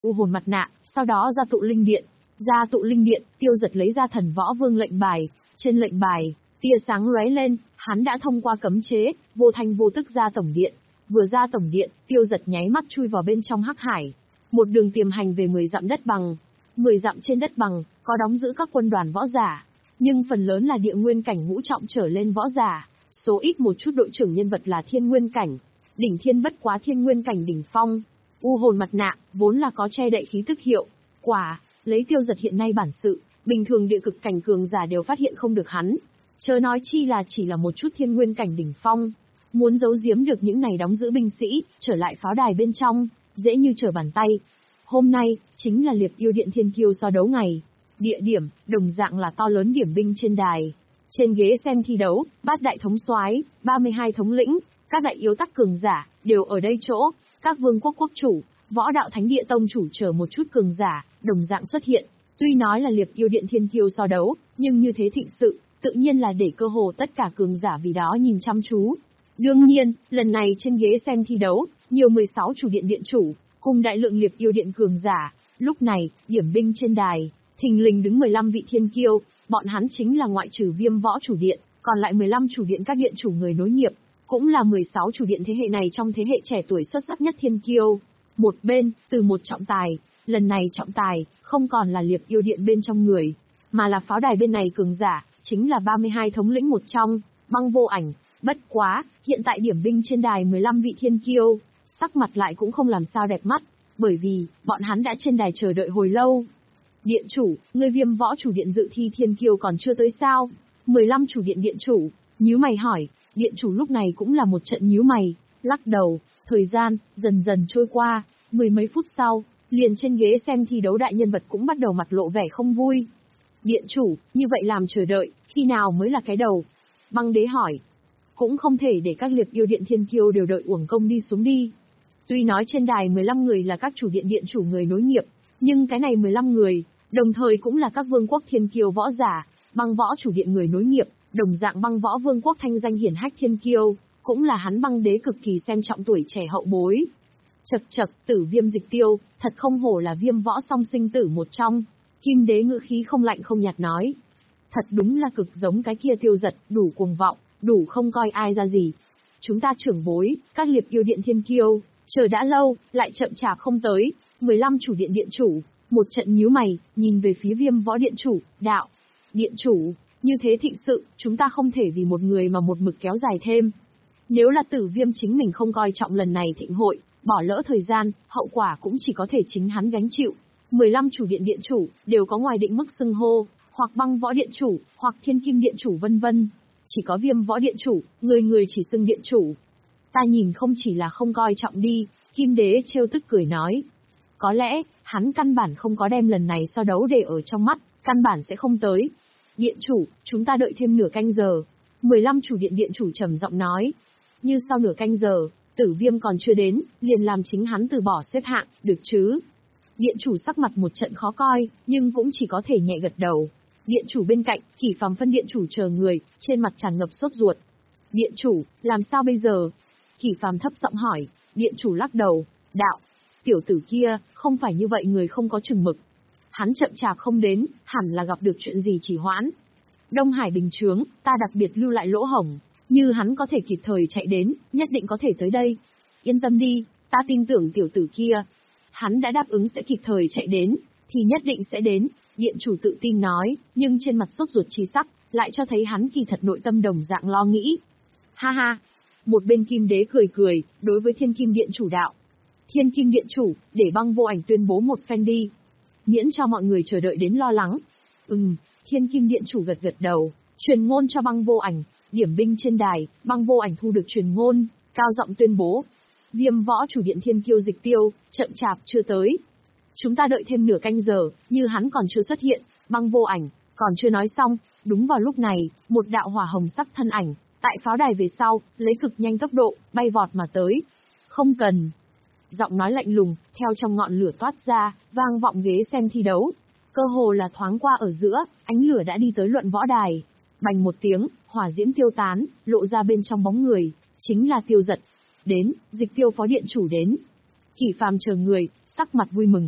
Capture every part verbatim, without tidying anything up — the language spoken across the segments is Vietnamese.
u hồn mặt nạ, sau đó ra tụ linh điện. Ra tụ linh điện, Tiêu Giật lấy ra thần võ vương lệnh bài. Trên lệnh bài, tia sáng lóe lên, hắn đã thông qua cấm chế, vô thanh vô tức ra tổng điện. Vừa ra tổng điện, Tiêu Giật nháy mắt chui vào bên trong hắc hải. Một đường tiềm hành về mười dặm đất bằng. mười dặm trên đất bằng, có đóng giữ các quân đoàn võ giả. Nhưng phần lớn là địa nguyên cảnh ngũ trọng trở lên võ giả. Số ít một chút đội trưởng nhân vật là thiên nguyên cảnh. Đỉnh thiên bất quá thiên nguyên cảnh đỉnh phong. U hồn mặt nạ, vốn là có che đậy khí tức hiệu. Quả, lấy Tiêu Giật hiện nay bản sự, bình thường địa cực cảnh cường giả đều phát hiện không được hắn. Chớ nói chi là chỉ là một chút thiên nguyên cảnh đỉnh phong. Muốn giấu giếm được những này đóng giữ binh sĩ, trở lại pháo đài bên trong, dễ như trở bàn tay. Hôm nay, chính là Liệp Yêu Điện Thiên Kiêu so đấu ngày. Địa điểm, đồng dạng là to lớn điểm binh trên đài. Trên ghế xem thi đấu, bát đại thống soái, ba mươi hai thống lĩnh, các đại yếu tắc cường giả, đều ở đây chỗ. Các vương quốc quốc chủ, võ đạo thánh địa tông chủ chờ một chút cường giả, đồng dạng xuất hiện. Tuy nói là Liệp Yêu Điện Thiên Kiêu so đấu, nhưng như thế thịnh sự, tự nhiên là để cơ hồ tất cả cường giả vì đó nhìn chăm chú. Đương nhiên, lần này trên ghế xem thi đấu, nhiều mười sáu chủ điện điện chủ, cùng đại lượng Liệp Yêu Điện cường giả. Lúc này, điểm binh trên đài, thình lình đứng mười lăm vị thiên kiêu, bọn hắn chính là ngoại trừ Viêm Võ chủ điện, còn lại mười lăm chủ điện các điện chủ người nối nghiệp, cũng là mười sáu chủ điện thế hệ này trong thế hệ trẻ tuổi xuất sắc nhất thiên kiêu. Một bên, từ một trọng tài, lần này trọng tài, không còn là Liệp Yêu Điện bên trong người, mà là pháo đài bên này cường giả, chính là ba mươi hai thống lĩnh một trong, Băng Vô Ảnh. Bất quá, hiện tại điểm binh trên đài mười lăm vị thiên kiêu, sắc mặt lại cũng không làm sao đẹp mắt, bởi vì, bọn hắn đã trên đài chờ đợi hồi lâu. Điện chủ, người Viêm Võ chủ điện dự thi thiên kiêu còn chưa tới sao? mười lăm chủ điện điện chủ, nhíu mày hỏi, điện chủ lúc này cũng là một trận nhíu mày, lắc đầu, thời gian, dần dần trôi qua, mười mấy phút sau, liền trên ghế xem thi đấu đại nhân vật cũng bắt đầu mặt lộ vẻ không vui. Điện chủ, như vậy làm chờ đợi, khi nào mới là cái đầu? Băng đế hỏi. Cũng không thể để các Liệp Yêu Điện thiên kiêu đều đợi uổng công đi xuống đi. Tuy nói trên đài mười lăm người là các chủ điện điện chủ người nối nghiệp, nhưng cái này mười lăm người, đồng thời cũng là các vương quốc thiên kiêu võ giả, Băng Võ chủ điện người nối nghiệp, đồng dạng Băng Võ vương quốc thanh danh hiển hách thiên kiêu, cũng là hắn Băng đế cực kỳ xem trọng tuổi trẻ hậu bối. Chậc chậc, Tử Viêm Dịch Tiêu, thật không hổ là Viêm Võ song sinh tử một trong. Kim đế ngữ khí không lạnh không nhạt nói. Thật đúng là cực giống cái kia Tiêu Giật, đủ cuồng vọng, đủ không coi ai ra gì. Chúng ta trưởng bối, các Liệp Yêu Điện thiên kiêu, chờ đã lâu, lại chậm chạp không tới. mười lăm chủ điện điện chủ, một trận nhíu mày, nhìn về phía Viêm Võ điện chủ, đạo. Điện chủ, như thế thịnh sự, chúng ta không thể vì một người mà một mực kéo dài thêm. Nếu là Tử Viêm chính mình không coi trọng lần này thịnh hội, bỏ lỡ thời gian, hậu quả cũng chỉ có thể chính hắn gánh chịu. mười lăm chủ điện điện chủ, đều có ngoài định mức xưng hô, hoặc Băng Võ điện chủ, hoặc Thiên Kim điện chủ vân vân. Chỉ có Viêm Võ điện chủ, người người chỉ xưng điện chủ. Ta nhìn không chỉ là không coi trọng đi, Kim đế trêu tức cười nói. Có lẽ, hắn căn bản không có đem lần này so đấu để ở trong mắt, căn bản sẽ không tới. Điện chủ, chúng ta đợi thêm nửa canh giờ. mười lăm chủ điện điện chủ trầm giọng nói. Như sau nửa canh giờ, Tử Viêm còn chưa đến, liền làm chính hắn từ bỏ xếp hạng, được chứ? Điện chủ sắc mặt một trận khó coi, nhưng cũng chỉ có thể nhẹ gật đầu. Điện chủ bên cạnh, Kỷ Phàm phân điện chủ chờ người, trên mặt tràn ngập sốt ruột. Điện chủ, làm sao bây giờ? Kỷ Phàm thấp giọng hỏi, điện chủ lắc đầu, đạo. Tiểu tử kia, không phải như vậy người không có chừng mực. Hắn chậm chạp không đến, hẳn là gặp được chuyện gì trì hoãn. Đông Hải bình chướng, ta đặc biệt lưu lại lỗ hổng. Như hắn có thể kịp thời chạy đến, nhất định có thể tới đây. Yên tâm đi, ta tin tưởng tiểu tử kia. Hắn đã đáp ứng sẽ kịp thời chạy đến, thì nhất định sẽ đến, điện chủ tự tin nói, nhưng trên mặt sốt ruột chi sắc, lại cho thấy hắn kỳ thật nội tâm đồng dạng lo nghĩ. Ha ha, một bên Kim đế cười cười, đối với Thiên Kim điện chủ đạo. Thiên Kim điện chủ, để Băng Vô Ảnh tuyên bố một phen đi. Miễn cho mọi người chờ đợi đến lo lắng. Ừm, Thiên Kim điện chủ gật gật đầu, truyền ngôn cho Băng Vô Ảnh. Điểm binh trên đài, Băng Vô Ảnh thu được truyền ngôn, cao giọng tuyên bố. Viêm Võ chủ điện thiên kiêu Dịch Tiêu, chậm chạp chưa tới. Chúng ta đợi thêm nửa canh giờ, như hắn còn chưa xuất hiện, Băng Vô Ảnh, còn chưa nói xong, đúng vào lúc này, một đạo hỏa hồng sắc thân ảnh, tại pháo đài về sau, lấy cực nhanh tốc độ, bay vọt mà tới. Không cần. Giọng nói lạnh lùng, theo trong ngọn lửa toát ra, vang vọng ghế xem thi đấu. Cơ hồ là thoáng qua ở giữa, ánh lửa đã đi tới luận võ đài. Bành một tiếng, hỏa diễm tiêu tán, lộ ra bên trong bóng người, chính là Tiêu Giật. Đến, Dịch Tiêu phó điện chủ đến. Kỷ Phàm chờ người, sắc mặt vui mừng.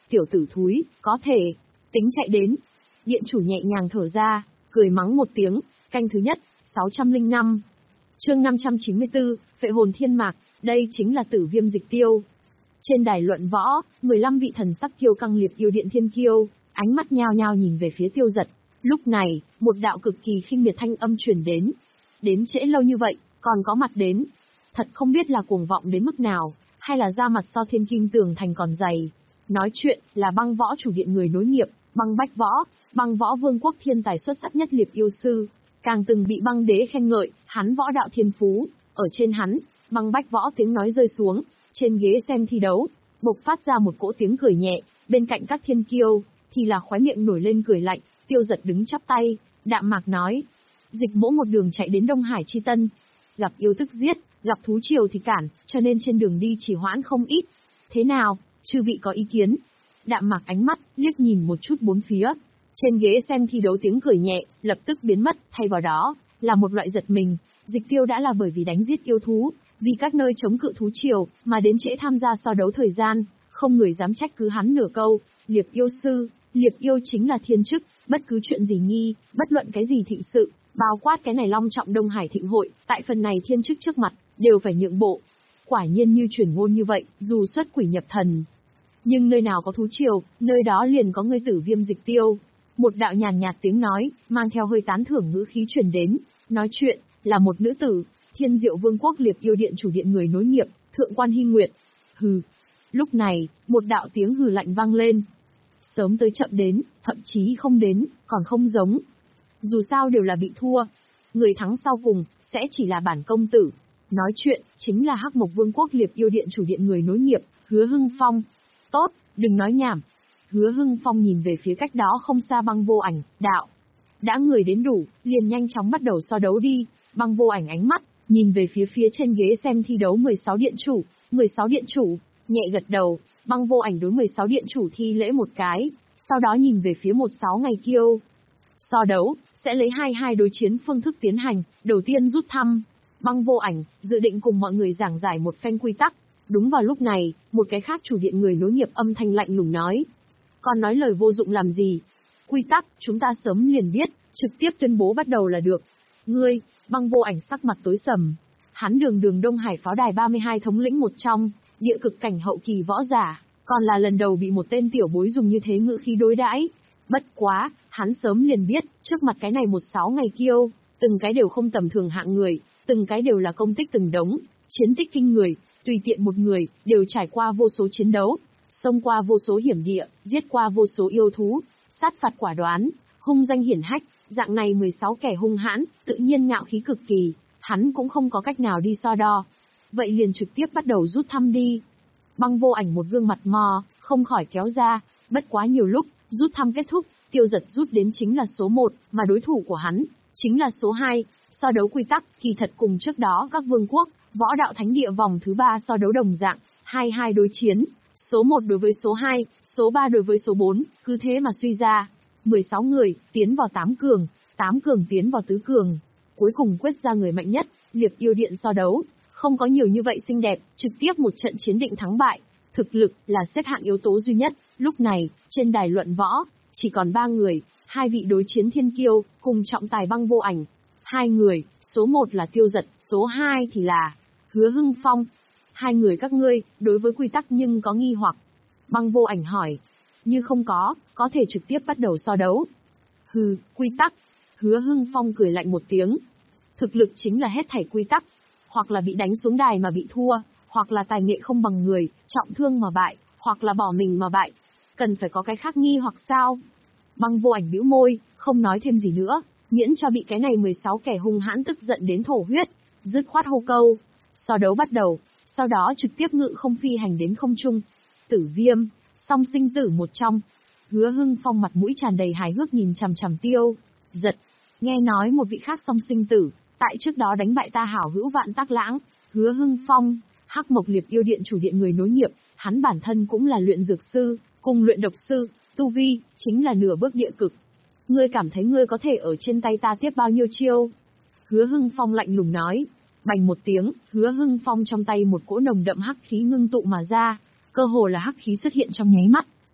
tiểu tử thúi, có thể, tính chạy đến. Điện chủ nhẹ nhàng thở ra, cười mắng một tiếng, canh thứ nhất, sáu trăm lẻ năm. Chương năm trăm chín mươi tư, Phệ hồn thiên mạc, đây chính là Tử Viêm Dịch Tiêu. Trên đài luận võ, mười lăm vị thần sắc kiêu căng liệt yêu điện thiên kiêu, ánh mắt nhao nhao nhìn về phía Tiêu Giật. Lúc này, một đạo cực kỳ khinh miệt thanh âm truyền đến. Đến trễ lâu như vậy, còn có mặt đến. Thật không biết là cuồng vọng đến mức nào, hay là da mặt so thiên kim tường thành còn dày. Nói chuyện là Băng Võ chủ điện người nối nghiệp, Băng Bách Võ, Băng Võ vương quốc thiên tài xuất sắc nhất liệt yêu sư, càng từng bị Băng Đế khen ngợi, hắn võ đạo thiên phú, ở trên hắn, Băng Bách Võ tiếng nói rơi xuống, trên ghế xem thi đấu, bộc phát ra một cỗ tiếng cười nhẹ, bên cạnh các thiên kiêu, thì là khóe miệng nổi lên cười lạnh. Tiêu Giật đứng chắp tay, đạm mạc nói, Dịch Mỗ một đường chạy đến Đông Hải Chi Tân, gặp yêu tức giết, gặp thú triều thì cản, cho nên trên đường đi chỉ hoãn không ít. Thế nào, chư vị có ý kiến? Đạm mạc ánh mắt, liếc nhìn một chút bốn phía. Trên ghế xem thi đấu tiếng cười nhẹ, lập tức biến mất, thay vào đó, là một loại giật mình. Dịch Tiêu đã là bởi vì đánh giết yêu thú, vì các nơi chống cự thú triều, mà đến trễ tham gia so đấu thời gian, không người dám trách cứ hắn nửa câu. Liệp yêu sư, liệp yêu chính là thiên chức, bất cứ chuyện gì nghi, bất luận cái gì thịnh sự, bao quát cái này long trọng Đông Hải thịnh hội, tại phần này thiên chức trước mặt, đều phải nhượng bộ. Quả nhiên như truyền ngôn như vậy, dù xuất quỷ nhập thần, nhưng nơi nào có thú triều, nơi đó liền có người Tử Viêm Dịch Tiêu. Một đạo nhàn nhạt tiếng nói, mang theo hơi tán thưởng ngữ khí truyền đến, nói chuyện, là một nữ tử, Thiên Diệu Vương quốc liệp yêu điện chủ điện người nối nghiệp, Thượng quan Hy Nguyệt. Hừ. Lúc này, một đạo tiếng hừ lạnh vang lên. Sớm tới chậm đến, thậm chí không đến, còn không giống. Dù sao đều là bị thua. Người thắng sau cùng, sẽ chỉ là bản công tử. Nói chuyện, chính là Hắc Mộc Vương quốc liệp yêu điện chủ điện người nối nghiệp, Hứa Hưng Phong. Tốt, đừng nói nhảm. Hứa Hưng Phong nhìn về phía cách đó không xa Băng Vô Ảnh, đạo. Đã người đến đủ, liền nhanh chóng bắt đầu so đấu đi. Băng Vô Ảnh ánh mắt, nhìn về phía phía trên ghế xem thi đấu mười sáu điện chủ, mười sáu điện chủ, nhẹ gật đầu. Băng Vô Ảnh đối mười sáu điện chủ thi lễ một cái, sau đó nhìn về phía mười sáu ngày kiêu. So đấu, sẽ lấy hai hai đối chiến phương thức tiến hành, đầu tiên rút thăm. Băng Vô Ảnh, dự định cùng mọi người giảng giải một phen quy tắc. Đúng vào lúc này, một cái khác chủ điện người nối nghiệp âm thanh lạnh lùng nói. Còn nói lời vô dụng làm gì? Quy tắc, chúng ta sớm liền biết, trực tiếp tuyên bố bắt đầu là được. Ngươi, Băng Vô Ảnh sắc mặt tối sầm. Hắn đường đường Đông Hải pháo đài ba mươi hai thống lĩnh một trong, địa cực cảnh hậu kỳ võ giả, còn là lần đầu bị một tên tiểu bối dùng như thế ngữ khí đối đãi. Bất quá, hắn sớm liền biết, trước mặt cái này một sáu ngày kiêu, từng cái đều không tầm thường hạng người, từng cái đều là công tích từng đống, chiến tích kinh người, tùy tiện một người, đều trải qua vô số chiến đấu, xông qua vô số hiểm địa, giết qua vô số yêu thú, sát phạt quả đoán, hung danh hiển hách, dạng này mười sáu kẻ hung hãn, tự nhiên ngạo khí cực kỳ, hắn cũng không có cách nào đi so đo. Vậy liền trực tiếp bắt đầu rút thăm đi. Băng Vô Ảnh một gương mặt mò, không khỏi kéo ra, bất quá nhiều lúc, rút thăm kết thúc, Tiêu Giật rút đến chính là số một, mà đối thủ của hắn, chính là số hai. So đấu quy tắc, kỳ thật cùng trước đó các vương quốc, võ đạo thánh địa vòng thứ ba so đấu đồng dạng, hai hai đối chiến, số một đối với số hai, số ba đối với số bốn, cứ thế mà suy ra. mười sáu người, tiến vào tám cường, tám cường tiến vào tứ cường. Cuối cùng quyết ra người mạnh nhất, liệp yêu điện so đấu. Không có nhiều như vậy xinh đẹp, trực tiếp một trận chiến định thắng bại. Thực lực là xếp hạng yếu tố duy nhất, lúc này, trên đài luận võ, chỉ còn ba người, hai vị đối chiến thiên kiêu, cùng trọng tài Băng Vô Ảnh. Hai người, số một là Tiêu Giật, số hai thì là Hứa Hưng Phong. Hai người các ngươi, đối với quy tắc nhưng có nghi hoặc. Băng Vô Ảnh hỏi. Như không có, có thể trực tiếp bắt đầu so đấu. Hừ, quy tắc. Hứa Hưng Phong cười lạnh một tiếng. Thực lực chính là hết thảy quy tắc. Hoặc là bị đánh xuống đài mà bị thua, hoặc là tài nghệ không bằng người, trọng thương mà bại, hoặc là bỏ mình mà bại. Cần phải có cái khác nghi hoặc sao? Băng Vô Ảnh bĩu môi, không nói thêm gì nữa, miễn cho bị cái này mười sáu kẻ hung hãn tức giận đến thổ huyết. Dứt khoát hô câu. So đấu bắt đầu, sau đó trực tiếp ngự không phi hành đến không trung. Tử Viêm, song sinh tử một trong. Hứa Hưng Phong mặt mũi tràn đầy hài hước nhìn chằm chằm Tiêu Giật. Nghe nói một vị khác song sinh tử, tại trước đó đánh bại ta hảo hữu Vạn Tắc Lãng. Hứa Hưng Phong, Hắc Mộc liệp yêu điện chủ điện người nối nghiệp, hắn bản thân cũng là luyện dược sư, cùng luyện độc sư, tu vi, chính là nửa bước địa cực. Ngươi cảm thấy ngươi có thể ở trên tay ta tiếp bao nhiêu chiêu? Hứa Hưng Phong lạnh lùng nói. Bành một tiếng, Hứa Hưng Phong trong tay một cỗ nồng đậm hắc khí ngưng tụ mà ra, cơ hồ là hắc khí xuất hiện trong nháy mắt,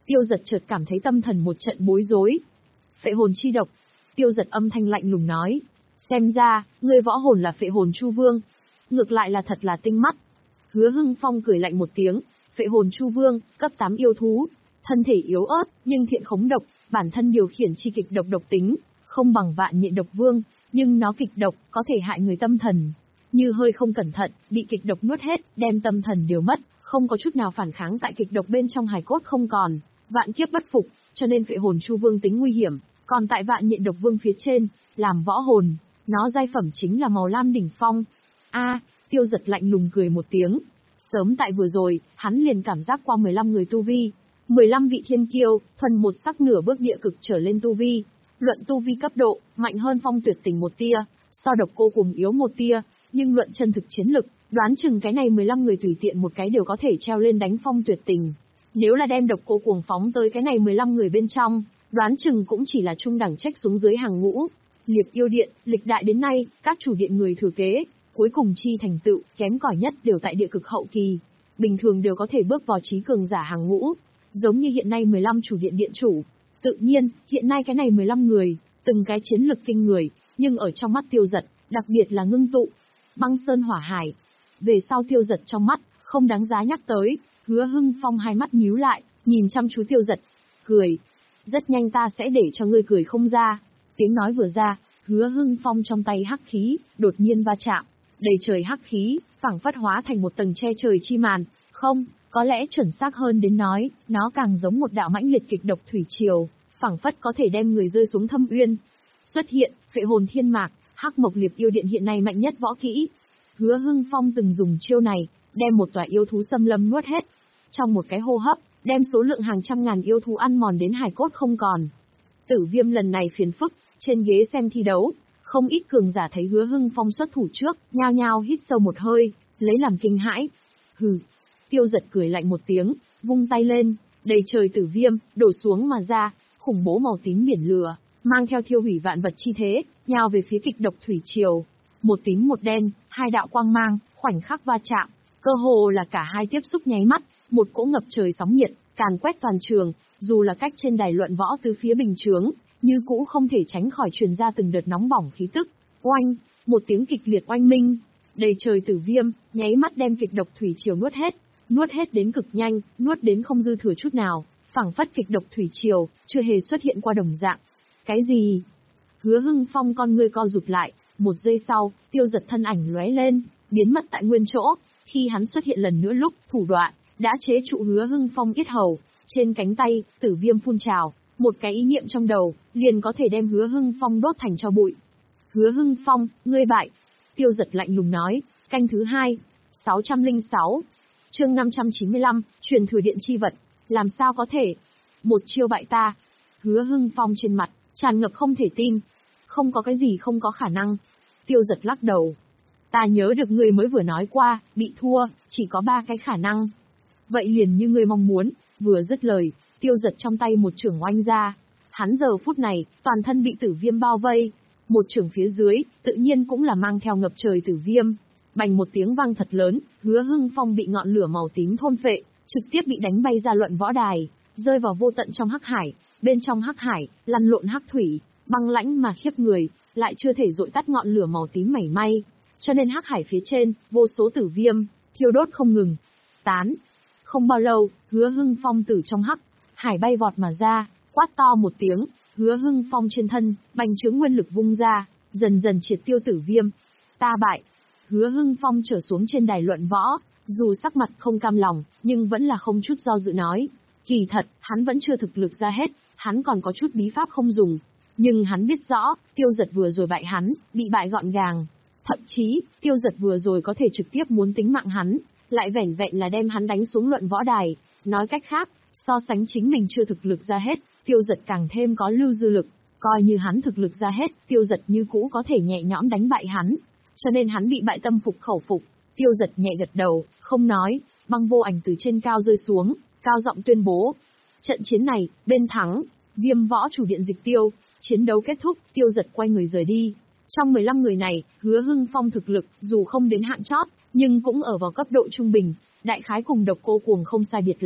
Tiêu Dật chợt cảm thấy tâm thần một trận bối rối. Phệ hồn chi độc. Tiêu Dật âm thanh lạnh lùng nói. Xem ra, ngươi võ hồn là phệ hồn chu vương. Ngược lại là thật là tinh mắt. Hứa Hưng Phong cười lạnh một tiếng. Phệ hồn chu vương, cấp tám yêu thú. Thân thể yếu ớt, nhưng thiện khống độc, bản thân điều khiển chi kịch độc độc tính. Không bằng vạn nhện độc vương, nhưng nó kịch độc, có thể hại người tâm thần. Như hơi không cẩn thận, bị kịch độc nuốt hết, đem tâm thần đều mất, không có chút nào phản kháng tại kịch độc bên trong hài cốt không còn. Vạn kiếp bất phục, cho nên phệ hồn chu vương tính nguy hiểm. Còn tại vạn nhện độc vương phía trên, làm võ hồn, nó giai phẩm chính là màu lam đỉnh phong. A, Tiêu Dật lạnh lùng cười một tiếng. Sớm tại vừa rồi, hắn liền cảm giác qua mười lăm người tu vi. mười lăm vị thiên kiêu, thuần một sắc nửa bước địa cực trở lên tu vi. Luận tu vi cấp độ, mạnh hơn Phong Tuyệt Tình một tia, so Độc Cô cùng yếu một tia, nhưng luận chân thực chiến lực, đoán chừng cái này mười lăm người tùy tiện một cái đều có thể treo lên đánh Phong Tuyệt Tình. Nếu là đem Độc Cô cuồng phóng tới cái này mười lăm người bên trong, đoán chừng cũng chỉ là trung đẳng trách xuống dưới hàng ngũ. Liệp Yêu Điện, lịch đại đến nay, các chủ điện người thừa kế, cuối cùng chi thành tựu, kém cỏi nhất đều tại địa cực hậu kỳ. Bình thường đều có thể bước vào trí cường giả hàng ngũ. Giống như hiện nay mười lăm chủ điện điện chủ. Tự nhiên, hiện nay cái này mười lăm người, từng cái chiến lực kinh người, nhưng ở trong mắt Tiêu Dật, đặc biệt là ngưng tụ. Băng sơn hỏa hải. Về sau Tiêu Dật trong mắt, không đáng giá nhắc tới. Hứa Hưng Phong hai mắt nhíu lại, nhìn chăm chú Tiêu Dật. Cười. Rất nhanh ta sẽ để cho ngươi cười không ra. Tiếng nói vừa ra, Hứa Hưng Phong trong tay hắc khí, đột nhiên va chạm. Đầy trời hắc khí, phảng phất hóa thành một tầng che trời chi màn. Không, có lẽ chuẩn xác hơn đến nói, nó càng giống một đạo mãnh liệt kịch độc thủy triều, phảng phất có thể đem người rơi xuống thâm uyên. Xuất hiện, phệ hồn thiên mạc, hắc mộc liệp yêu điện hiện nay mạnh nhất võ kỹ. Hứa Hưng Phong từng dùng chiêu này, đem một tòa yêu thú xâm lâm nuốt hết. Trong một cái hô hấp, đem số lượng hàng trăm ngàn yêu thú ăn mòn đến hài cốt không còn. Tử Viêm lần này phiền phức, trên ghế xem thi đấu, không ít cường giả thấy Hứa Hưng Phong xuất thủ trước, nhao nhao hít sâu một hơi, lấy làm kinh hãi. Hừ. Tiêu Dật cười lạnh một tiếng, vung tay lên, đầy trời tử viêm, đổ xuống mà ra, khủng bố màu tím biển lửa, mang theo thiêu hủy vạn vật chi thế, nhào về phía kịch độc thủy triều. Một tím một đen, hai đạo quang mang, khoảnh khắc va chạm, cơ hồ là cả hai tiếp xúc nháy mắt, một cỗ ngập trời sóng nhiệt, càn quét toàn trường, dù là cách trên đài luận võ từ phía bình chướng, như cũ không thể tránh khỏi truyền ra từng đợt nóng bỏng khí tức. Oanh, một tiếng kịch liệt oanh minh, đầy trời tử viêm, nháy mắt đem kịch độc thủy triều nuốt hết. Nuốt hết đến cực nhanh, nuốt đến không dư thừa chút nào, phảng phất kịch độc thủy triều, chưa hề xuất hiện qua đồng dạng. Cái gì? Hứa Hưng Phong con ngươi co rụt lại, một giây sau, Tiêu Dật thân ảnh lóe lên, biến mất tại nguyên chỗ. Khi hắn xuất hiện lần nữa lúc, thủ đoạn đã chế trụ Hứa Hưng Phong yết hầu, trên cánh tay, tử viêm phun trào, một cái ý niệm trong đầu, liền có thể đem Hứa Hưng Phong đốt thành tro bụi. Hứa Hưng Phong, ngươi bại. Tiêu Dật lạnh lùng nói, canh thứ hai, sáu trăm lẻ sáu. Chương năm trăm chín mươi lăm, truyền thừa điện chi vật, làm sao có thể? Một chiêu bại ta. Hứa Hưng Phong trên mặt, tràn ngập không thể tin. Không có cái gì không có khả năng. Tiêu Dật lắc đầu. Ta nhớ được ngươi mới vừa nói qua, bị thua, chỉ có ba cái khả năng. Vậy liền như ngươi mong muốn, vừa dứt lời, Tiêu Dật trong tay một chưởng oanh ra. Hắn giờ phút này, toàn thân bị tử viêm bao vây. Một chưởng phía dưới, tự nhiên cũng là mang theo ngập trời tử viêm. Bành một tiếng vang thật lớn, Hứa Hưng Phong bị ngọn lửa màu tím thôn phệ, trực tiếp bị đánh bay ra luận võ đài, rơi vào vô tận trong hắc hải. Bên trong hắc hải, lăn lộn hắc thủy, băng lãnh mà khiếp người, lại chưa thể dội tắt ngọn lửa màu tím mảy may. Cho nên hắc hải phía trên, vô số tử viêm, thiêu đốt không ngừng. Tán. Không bao lâu, Hứa Hưng Phong từ trong hắc hải bay vọt mà ra, quát to một tiếng, Hứa Hưng Phong trên thân, bành trướng nguyên lực vung ra, dần dần triệt tiêu tử viêm. Ta bại. Hứa Hưng Phong trở xuống trên đài luận võ, dù sắc mặt không cam lòng, nhưng vẫn là không chút do dự nói. Kỳ thật, hắn vẫn chưa thực lực ra hết, hắn còn có chút bí pháp không dùng. Nhưng hắn biết rõ, Tiêu Dật vừa rồi bại hắn, bị bại gọn gàng. Thậm chí, Tiêu Dật vừa rồi có thể trực tiếp muốn tính mạng hắn, lại vẻn vẹn là đem hắn đánh xuống luận võ đài. Nói cách khác, so sánh chính mình chưa thực lực ra hết, Tiêu Dật càng thêm có lưu dư lực. Coi như hắn thực lực ra hết, Tiêu Dật như cũ có thể nhẹ nhõm đánh bại hắn. Cho nên hắn bị bại tâm phục khẩu phục. Tiêu Dật nhẹ gật đầu, không nói. Băng Vô Ảnh từ trên cao rơi xuống, cao giọng tuyên bố. Trận chiến này, bên thắng, Viêm Võ chủ điện Dịch Tiêu. Chiến đấu kết thúc, Tiêu Dật quay người rời đi. Trong mười lăm người này, Hứa Hưng Phong thực lực, dù không đến hạng chót, nhưng cũng ở vào cấp độ trung bình, đại khái cùng Độc Cô Cuồng không sai biệt lắm.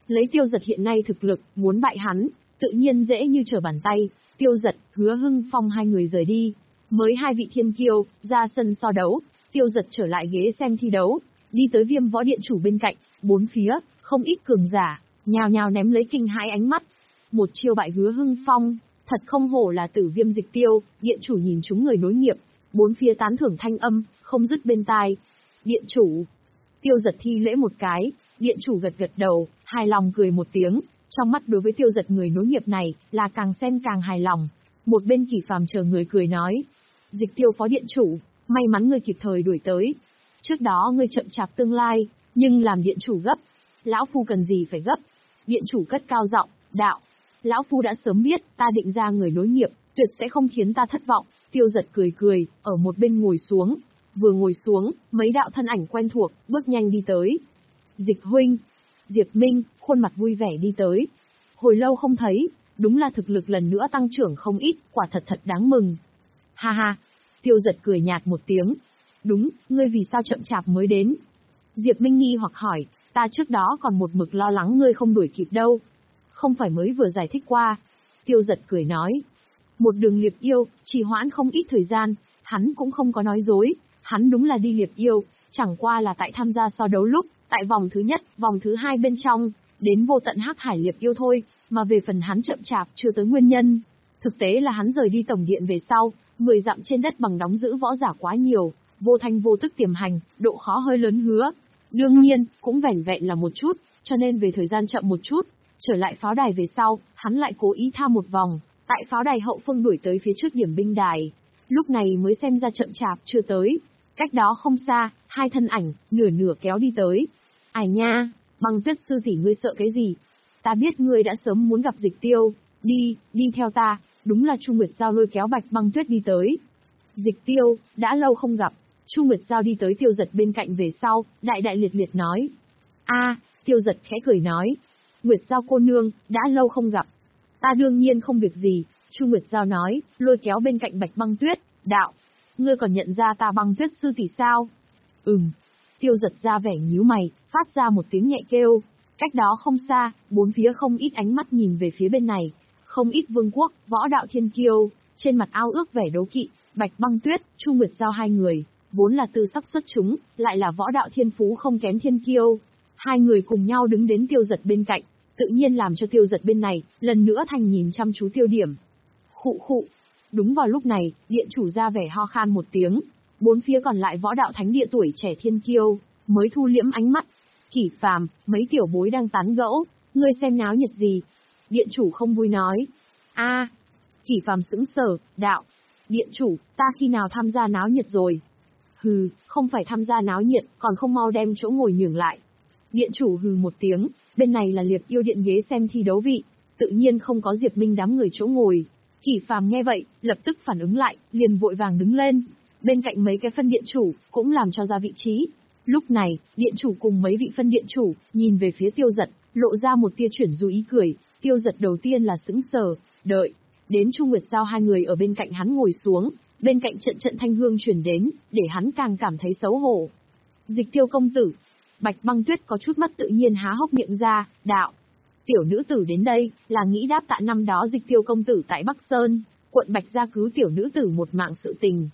Lấy Tiêu Dật hiện nay thực lực, muốn bại hắn, tự nhiên dễ như trở bàn tay. Tiêu Dật, Hứa Hưng Phong hai người rời đi. Mới hai vị thiên kiêu, ra sân so đấu. Tiêu Dật trở lại ghế xem thi đấu. Đi tới Viêm Võ Điện chủ bên cạnh, bốn phía, không ít cường giả, nhào nhào ném lấy kinh hãi ánh mắt. Một chiêu bại Hứa Hưng Phong, thật không hổ là Tử Viêm Dịch Tiêu. Điện chủ nhìn chúng người nối nghiệp, bốn phía tán thưởng thanh âm, không dứt bên tai. Điện chủ. Tiêu Dật thi lễ một cái, điện chủ gật gật đầu, hài lòng cười một tiếng, trong mắt đối với Tiêu Dật người nối nghiệp này, là càng xem càng hài lòng. Một bên Kỷ Phàm chờ người cười nói, Dịch Tiêu phó điện chủ, may mắn ngươi kịp thời đuổi tới. Trước đó ngươi chậm chạp tương lai, nhưng làm điện chủ gấp. Lão Phu cần gì phải gấp? Điện chủ cất cao giọng, đạo. Lão Phu đã sớm biết, ta định ra người nối nghiệp, tuyệt sẽ không khiến ta thất vọng. Tiêu Dật cười cười, ở một bên ngồi xuống. Vừa ngồi xuống, mấy đạo thân ảnh quen thuộc, bước nhanh đi tới. Dịch huynh, Diệp Minh, khuôn mặt vui vẻ đi tới. Hồi lâu không thấy, đúng là thực lực lần nữa tăng trưởng không ít, quả thật thật đáng mừng. Ha ha, Tiêu Dật cười nhạt một tiếng. Đúng, ngươi vì sao chậm chạp mới đến? Diệp Minh nghi hoặc hỏi, ta trước đó còn một mực lo lắng ngươi không đuổi kịp đâu. Không phải mới vừa giải thích qua. Tiêu Dật cười nói. Một đường liệp yêu, trì hoãn không ít thời gian, hắn cũng không có nói dối. Hắn đúng là đi liệp yêu, chẳng qua là tại tham gia so đấu lúc, tại vòng thứ nhất, vòng thứ hai bên trong, đến vô tận hắc hải liệp yêu thôi, mà về phần hắn chậm chạp chưa tới nguyên nhân. Thực tế là hắn rời đi tổng điện về sau, mười dặm trên đất bằng đóng giữ võ giả quá nhiều, vô thanh vô tức tiềm hành, độ khó hơi lớn hứa. Đương nhiên, cũng vẻn vẹn là một chút, cho nên về thời gian chậm một chút, trở lại pháo đài về sau, hắn lại cố ý tha một vòng, tại pháo đài hậu phương đuổi tới phía trước điểm binh đài. Lúc này mới xem ra chậm chạp chưa tới. Cách đó không xa, hai thân ảnh, nửa nửa kéo đi tới. Ai nha, Băng Tuyết sư tỷ ngươi sợ cái gì? Ta biết ngươi đã sớm muốn gặp Dịch Tiêu, đi, đi theo ta. Đúng là Chu Nguyệt Giao lôi kéo Bạch Băng Tuyết đi tới. Dịch Tiêu, đã lâu không gặp. Chu Nguyệt Giao đi tới Tiêu Dật bên cạnh về sau, đại đại liệt liệt nói. A, Tiêu Dật khẽ cười nói. Nguyệt Giao cô nương, đã lâu không gặp. Ta đương nhiên không việc gì, Chu Nguyệt Giao nói, lôi kéo bên cạnh Bạch Băng Tuyết, đạo. Ngươi còn nhận ra ta Băng Tuyết sư tỷ sao? Ừm. Tiêu Dật ra vẻ nhíu mày, phát ra một tiếng nhẹ kêu. Cách đó không xa, bốn phía không ít ánh mắt nhìn về phía bên này. Không ít vương quốc, võ đạo thiên kiêu, trên mặt ao ước vẻ đấu kỵ, Bạch Băng Tuyết, Chu Nguyệt Giao hai người, vốn là tư sắc xuất chúng, lại là võ đạo thiên phú không kém thiên kiêu. Hai người cùng nhau đứng đến Tiêu Dật bên cạnh, tự nhiên làm cho Tiêu Dật bên này, lần nữa thành nhìn chăm chú tiêu điểm. Khụ khụ. Đúng vào lúc này, điện chủ ra vẻ ho khan một tiếng. Bốn phía còn lại võ đạo thánh địa tuổi trẻ thiên kiêu, mới thu liễm ánh mắt. Kỷ Phàm, mấy tiểu bối đang tán gẫu, ngươi xem náo nhiệt gì? Điện chủ không vui nói. A, Kỷ Phàm sững sờ, đạo. Điện chủ, ta khi nào tham gia náo nhiệt rồi? Hừ, không phải tham gia náo nhiệt, còn không mau đem chỗ ngồi nhường lại. Điện chủ hừ một tiếng, bên này là liệp yêu điện ghế xem thi đấu vị, tự nhiên không có Diệp Minh đám người chỗ ngồi. Kỷ Phàm nghe vậy, lập tức phản ứng lại, liền vội vàng đứng lên. Bên cạnh mấy cái phân điện chủ, cũng làm cho ra vị trí. Lúc này, điện chủ cùng mấy vị phân điện chủ, nhìn về phía Tiêu Dật, lộ ra một tia chuyển du ý cười. Tiêu Dật đầu tiên là sững sờ, đợi. Đến Chu Nguyệt Giao hai người ở bên cạnh hắn ngồi xuống, bên cạnh trận trận thanh hương truyền đến, để hắn càng cảm thấy xấu hổ. Dịch Tiêu công tử. Bạch Băng Tuyết có chút mất tự nhiên há hốc miệng ra, đạo. Tiểu nữ tử đến đây, là nghĩ đáp tạ năm đó Dịch Tiêu công tử tại Bắc Sơn, quận Bạch Gia cứu tiểu nữ tử một mạng sự tình.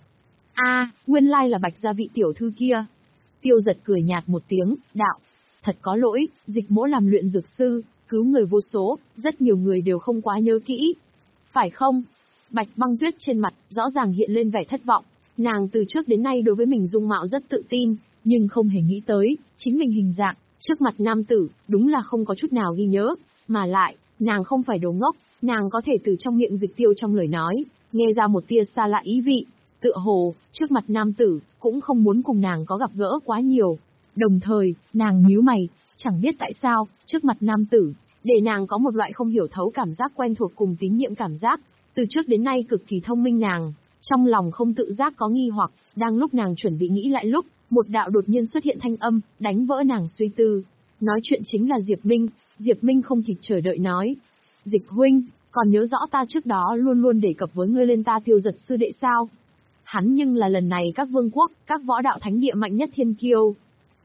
A, nguyên lai là Bạch Gia vị tiểu thư kia. Tiêu Dật cười nhạt một tiếng, đạo. Thật có lỗi, Dịch mỗ làm luyện dược sư, cứu người vô số, rất nhiều người đều không quá nhớ kỹ. Phải không? Bạch Băng Tuyết trên mặt, rõ ràng hiện lên vẻ thất vọng. Nàng từ trước đến nay đối với mình dung mạo rất tự tin, nhưng không hề nghĩ tới, chính mình hình dạng, trước mặt nam tử, đúng là không có chút nào ghi nhớ. Mà lại, nàng không phải đồ ngốc, nàng có thể từ trong miệng Dịch Tiêu trong lời nói, nghe ra một tia xa lạ ý vị. Tựa hồ, trước mặt nam tử, cũng không muốn cùng nàng có gặp gỡ quá nhiều. Đồng thời, nàng nhíu mày, chẳng biết tại sao, trước mặt nam tử, để nàng có một loại không hiểu thấu cảm giác quen thuộc cùng tín nhiệm cảm giác. Từ trước đến nay cực kỳ thông minh nàng, trong lòng không tự giác có nghi hoặc, đang lúc nàng chuẩn bị nghĩ lại lúc, một đạo đột nhiên xuất hiện thanh âm, đánh vỡ nàng suy tư. Nói chuyện chính là Diệp Minh, Diệp Minh không kịp chờ đợi nói. Dịch huynh, còn nhớ rõ ta trước đó luôn luôn đề cập với ngươi lên ta Tiêu Dật sư đệ sao? Hắn nhưng là lần này các vương quốc, các võ đạo thánh địa mạnh nhất thiên kiêu.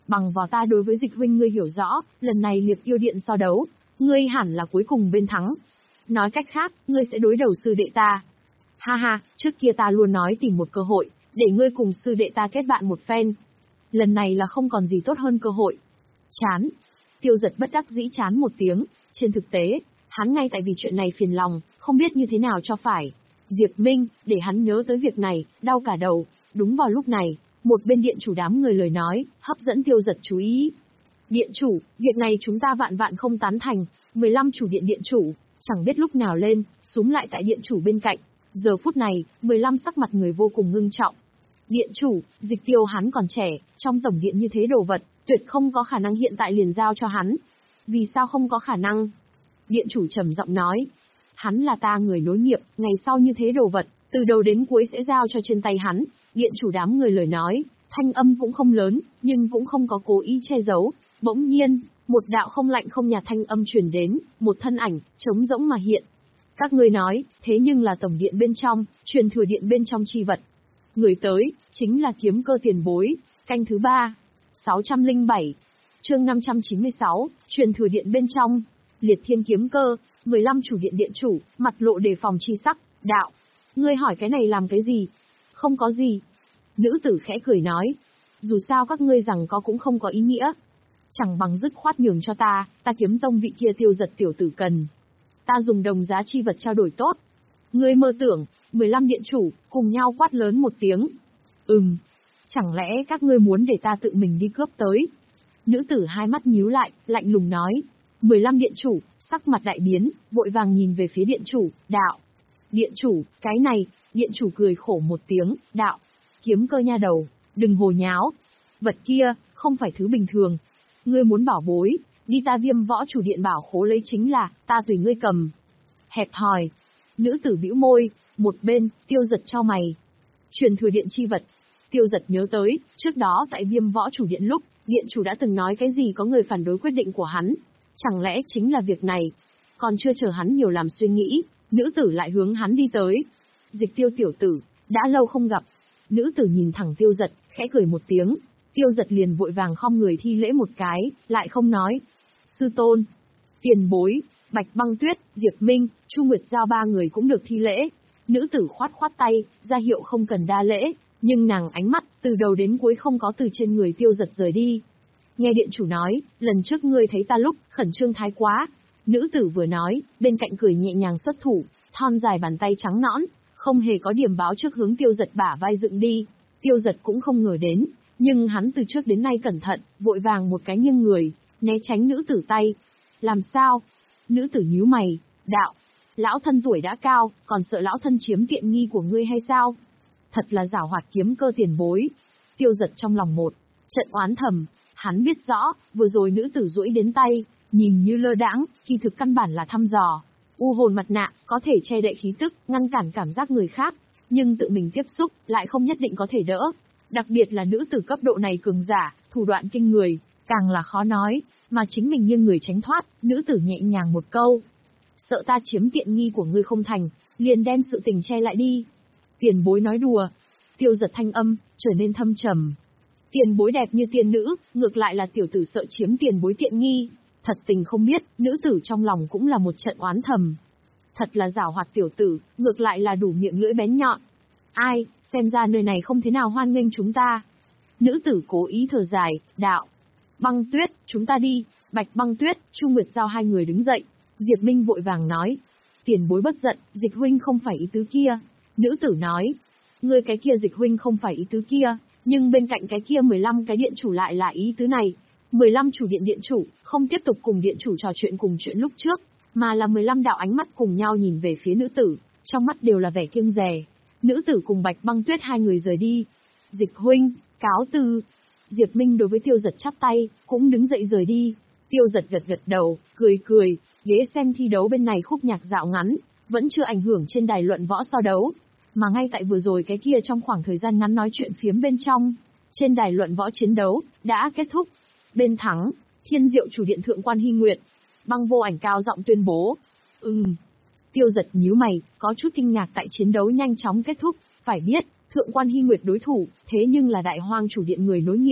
Bằng vào ta đối với Dịch huynh ngươi hiểu rõ, lần này Liệp Yêu Điện so đấu, ngươi hẳn là cuối cùng bên thắng. Nói cách khác, ngươi sẽ đối đầu sư đệ ta. Ha ha, trước kia ta luôn nói tìm một cơ hội, để ngươi cùng sư đệ ta kết bạn một phen. Lần này là không còn gì tốt hơn cơ hội. Chán. Tiêu Giật bất đắc dĩ chán một tiếng, trên thực tế, hắn ngay tại vì chuyện này phiền lòng, không biết như thế nào cho phải. Diệp Minh, để hắn nhớ tới việc này, đau cả đầu. Đúng vào lúc này, một bên điện chủ đám người lời nói, hấp dẫn Tiêu Giật chú ý. Điện chủ, việc này chúng ta vạn vạn không tán thành, mười lăm chủ điện điện chủ, chẳng biết lúc nào lên, súm lại tại điện chủ bên cạnh. Giờ phút này, mười lăm sắc mặt người vô cùng ngưng trọng. Điện chủ, Dịch Tiêu hắn còn trẻ, trong tổng điện như thế đồ vật, tuyệt không có khả năng hiện tại liền giao cho hắn. Vì sao không có khả năng? Điện chủ trầm giọng nói. Hắn là ta người nối nghiệp, ngày sau như thế đồ vật, từ đầu đến cuối sẽ giao cho trên tay hắn. Điện chủ đám người lời nói, thanh âm cũng không lớn, nhưng cũng không có cố ý che giấu. Bỗng nhiên, một đạo không lạnh không nhạt thanh âm truyền đến, một thân ảnh, trống rỗng mà hiện. Các ngươi nói, thế nhưng là tổng điện bên trong, truyền thừa điện bên trong chi vật. Người tới, chính là kiếm cơ tiền bối, canh thứ ba. sáu trăm lẻ bảy. Chương năm trăm chín mươi sáu, truyền thừa điện bên trong. Liệt Thiên kiếm cơ, mười lăm chủ điện điện chủ, mặt lộ đề phòng chi sắc, đạo. Ngươi hỏi cái này làm cái gì? Không có gì. Nữ tử khẽ cười nói. Dù sao các ngươi rằng có cũng không có ý nghĩa. Chẳng bằng dứt khoát nhường cho ta, ta kiếm tông vị kia Tiêu Giật tiểu tử cần. Ta dùng đồng giá chi vật trao đổi tốt. Ngươi mơ tưởng, mười lăm điện chủ, cùng nhau quát lớn một tiếng. Ừm. Chẳng lẽ các ngươi muốn để ta tự mình đi cướp tới? Nữ tử hai mắt nhíu lại, lạnh lùng nói. mười lăm điện chủ, sắc mặt đại biến, vội vàng nhìn về phía điện chủ, đạo. Điện chủ, cái này, điện chủ cười khổ một tiếng, đạo. Kiếm cơ nha đầu, đừng hồ nháo. Vật kia, không phải thứ bình thường. Ngươi muốn bảo bối, đi ta Viêm Võ chủ điện bảo khố lấy chính là, ta tùy ngươi cầm. Hẹp hòi. Nữ tử bĩu môi, một bên, Tiêu Giật cho mày. Truyền thừa điện chi vật. Tiêu Giật nhớ tới, trước đó tại Viêm Võ chủ điện lúc, điện chủ đã từng nói cái gì có người phản đối quyết định của hắn. Chẳng lẽ chính là việc này? Còn chưa chờ hắn nhiều làm suy nghĩ, nữ tử lại hướng hắn đi tới. Dịch Tiêu tiểu tử, đã lâu không gặp. Nữ tử nhìn thẳng Tiêu Giật, khẽ cười một tiếng. Tiêu Giật liền vội vàng khom người thi lễ một cái, lại không nói. Sư tôn, tiền bối, Bạch Băng Tuyết, Diệp Minh, Chu Nguyệt Giao ba người cũng được thi lễ. Nữ tử khoát khoát tay, ra hiệu không cần đa lễ, nhưng nàng ánh mắt, từ đầu đến cuối không có từ trên người Tiêu Giật rời đi. Nghe điện chủ nói, lần trước ngươi thấy ta lúc, khẩn trương thái quá. Nữ tử vừa nói, bên cạnh cười nhẹ nhàng xuất thủ, thon dài bàn tay trắng nõn, không hề có điểm báo trước hướng Tiêu Giật bả vai dựng đi. Tiêu Giật cũng không ngờ đến, nhưng hắn từ trước đến nay cẩn thận, vội vàng một cái nghiêng người, né tránh nữ tử tay. Làm sao? Nữ tử nhíu mày, đạo. Lão thân tuổi đã cao, còn sợ lão thân chiếm tiện nghi của ngươi hay sao? Thật là giảo hoạt kiếm cơ tiền bối. Tiêu Giật trong lòng một trận oán thầm, hắn biết rõ, vừa rồi nữ tử duỗi đến tay, nhìn như lơ đãng, kỳ thực căn bản là thăm dò. U hồn mặt nạ, có thể che đậy khí tức, ngăn cản cảm giác người khác, nhưng tự mình tiếp xúc, lại không nhất định có thể đỡ. Đặc biệt là nữ tử cấp độ này cường giả, thủ đoạn kinh người, càng là khó nói, mà chính mình nghiêng người tránh thoát, nữ tử nhẹ nhàng một câu. Sợ ta chiếm tiện nghi của ngươi không thành, liền đem sự tình che lại đi. Tiền bối nói đùa. Tiêu Giật thanh âm, trở nên thâm trầm. Tiền bối đẹp như tiên nữ, ngược lại là tiểu tử sợ chiếm tiền bối tiện nghi. Thật tình không biết, nữ tử trong lòng cũng là một trận oán thầm. Thật là giảo hoạt tiểu tử, ngược lại là đủ miệng lưỡi bén nhọn. Ai, xem ra nơi này không thế nào hoan nghênh chúng ta. Nữ tử cố ý thở dài, đạo. Băng Tuyết, chúng ta đi. Bạch Băng Tuyết, Chu Nguyệt Giao hai người đứng dậy. Diệp Minh vội vàng nói. Tiền bối bất giận, Dịch huynh không phải ý tứ kia. Nữ tử nói. Ngươi cái kia Dịch huynh không phải ý tứ kia, nhưng bên cạnh cái kia mười lăm cái điện chủ lại là ý tứ này. mười lăm chủ điện điện chủ, không tiếp tục cùng điện chủ trò chuyện cùng chuyện lúc trước, mà là mười lăm đạo ánh mắt cùng nhau nhìn về phía nữ tử, trong mắt đều là vẻ kiêng dè. Nữ tử cùng Bạch Băng Tuyết hai người rời đi. Dịch huynh, cáo từ. Diệp Minh đối với Tiêu Giật chắp tay, cũng đứng dậy rời đi. Tiêu Giật gật gật đầu, cười cười, ghế xem thi đấu bên này khúc nhạc dạo ngắn, vẫn chưa ảnh hưởng trên đài luận võ so đấu. Mà ngay tại vừa rồi cái kia trong khoảng thời gian ngắn nói chuyện phiếm bên trong, trên đài luận võ chiến đấu, đã kết thúc. Bên thắng, Thiên Diệu chủ điện Thượng Quan Hy Nguyệt. Băng Vô Ảnh cao giọng tuyên bố. Ừm. Tiêu Giật nhíu mày, có chút kinh ngạc tại chiến đấu nhanh chóng kết thúc, phải biết, Thượng Quan Hy Nguyệt đối thủ, thế nhưng là Đại Hoang chủ điện người nối nghiệp.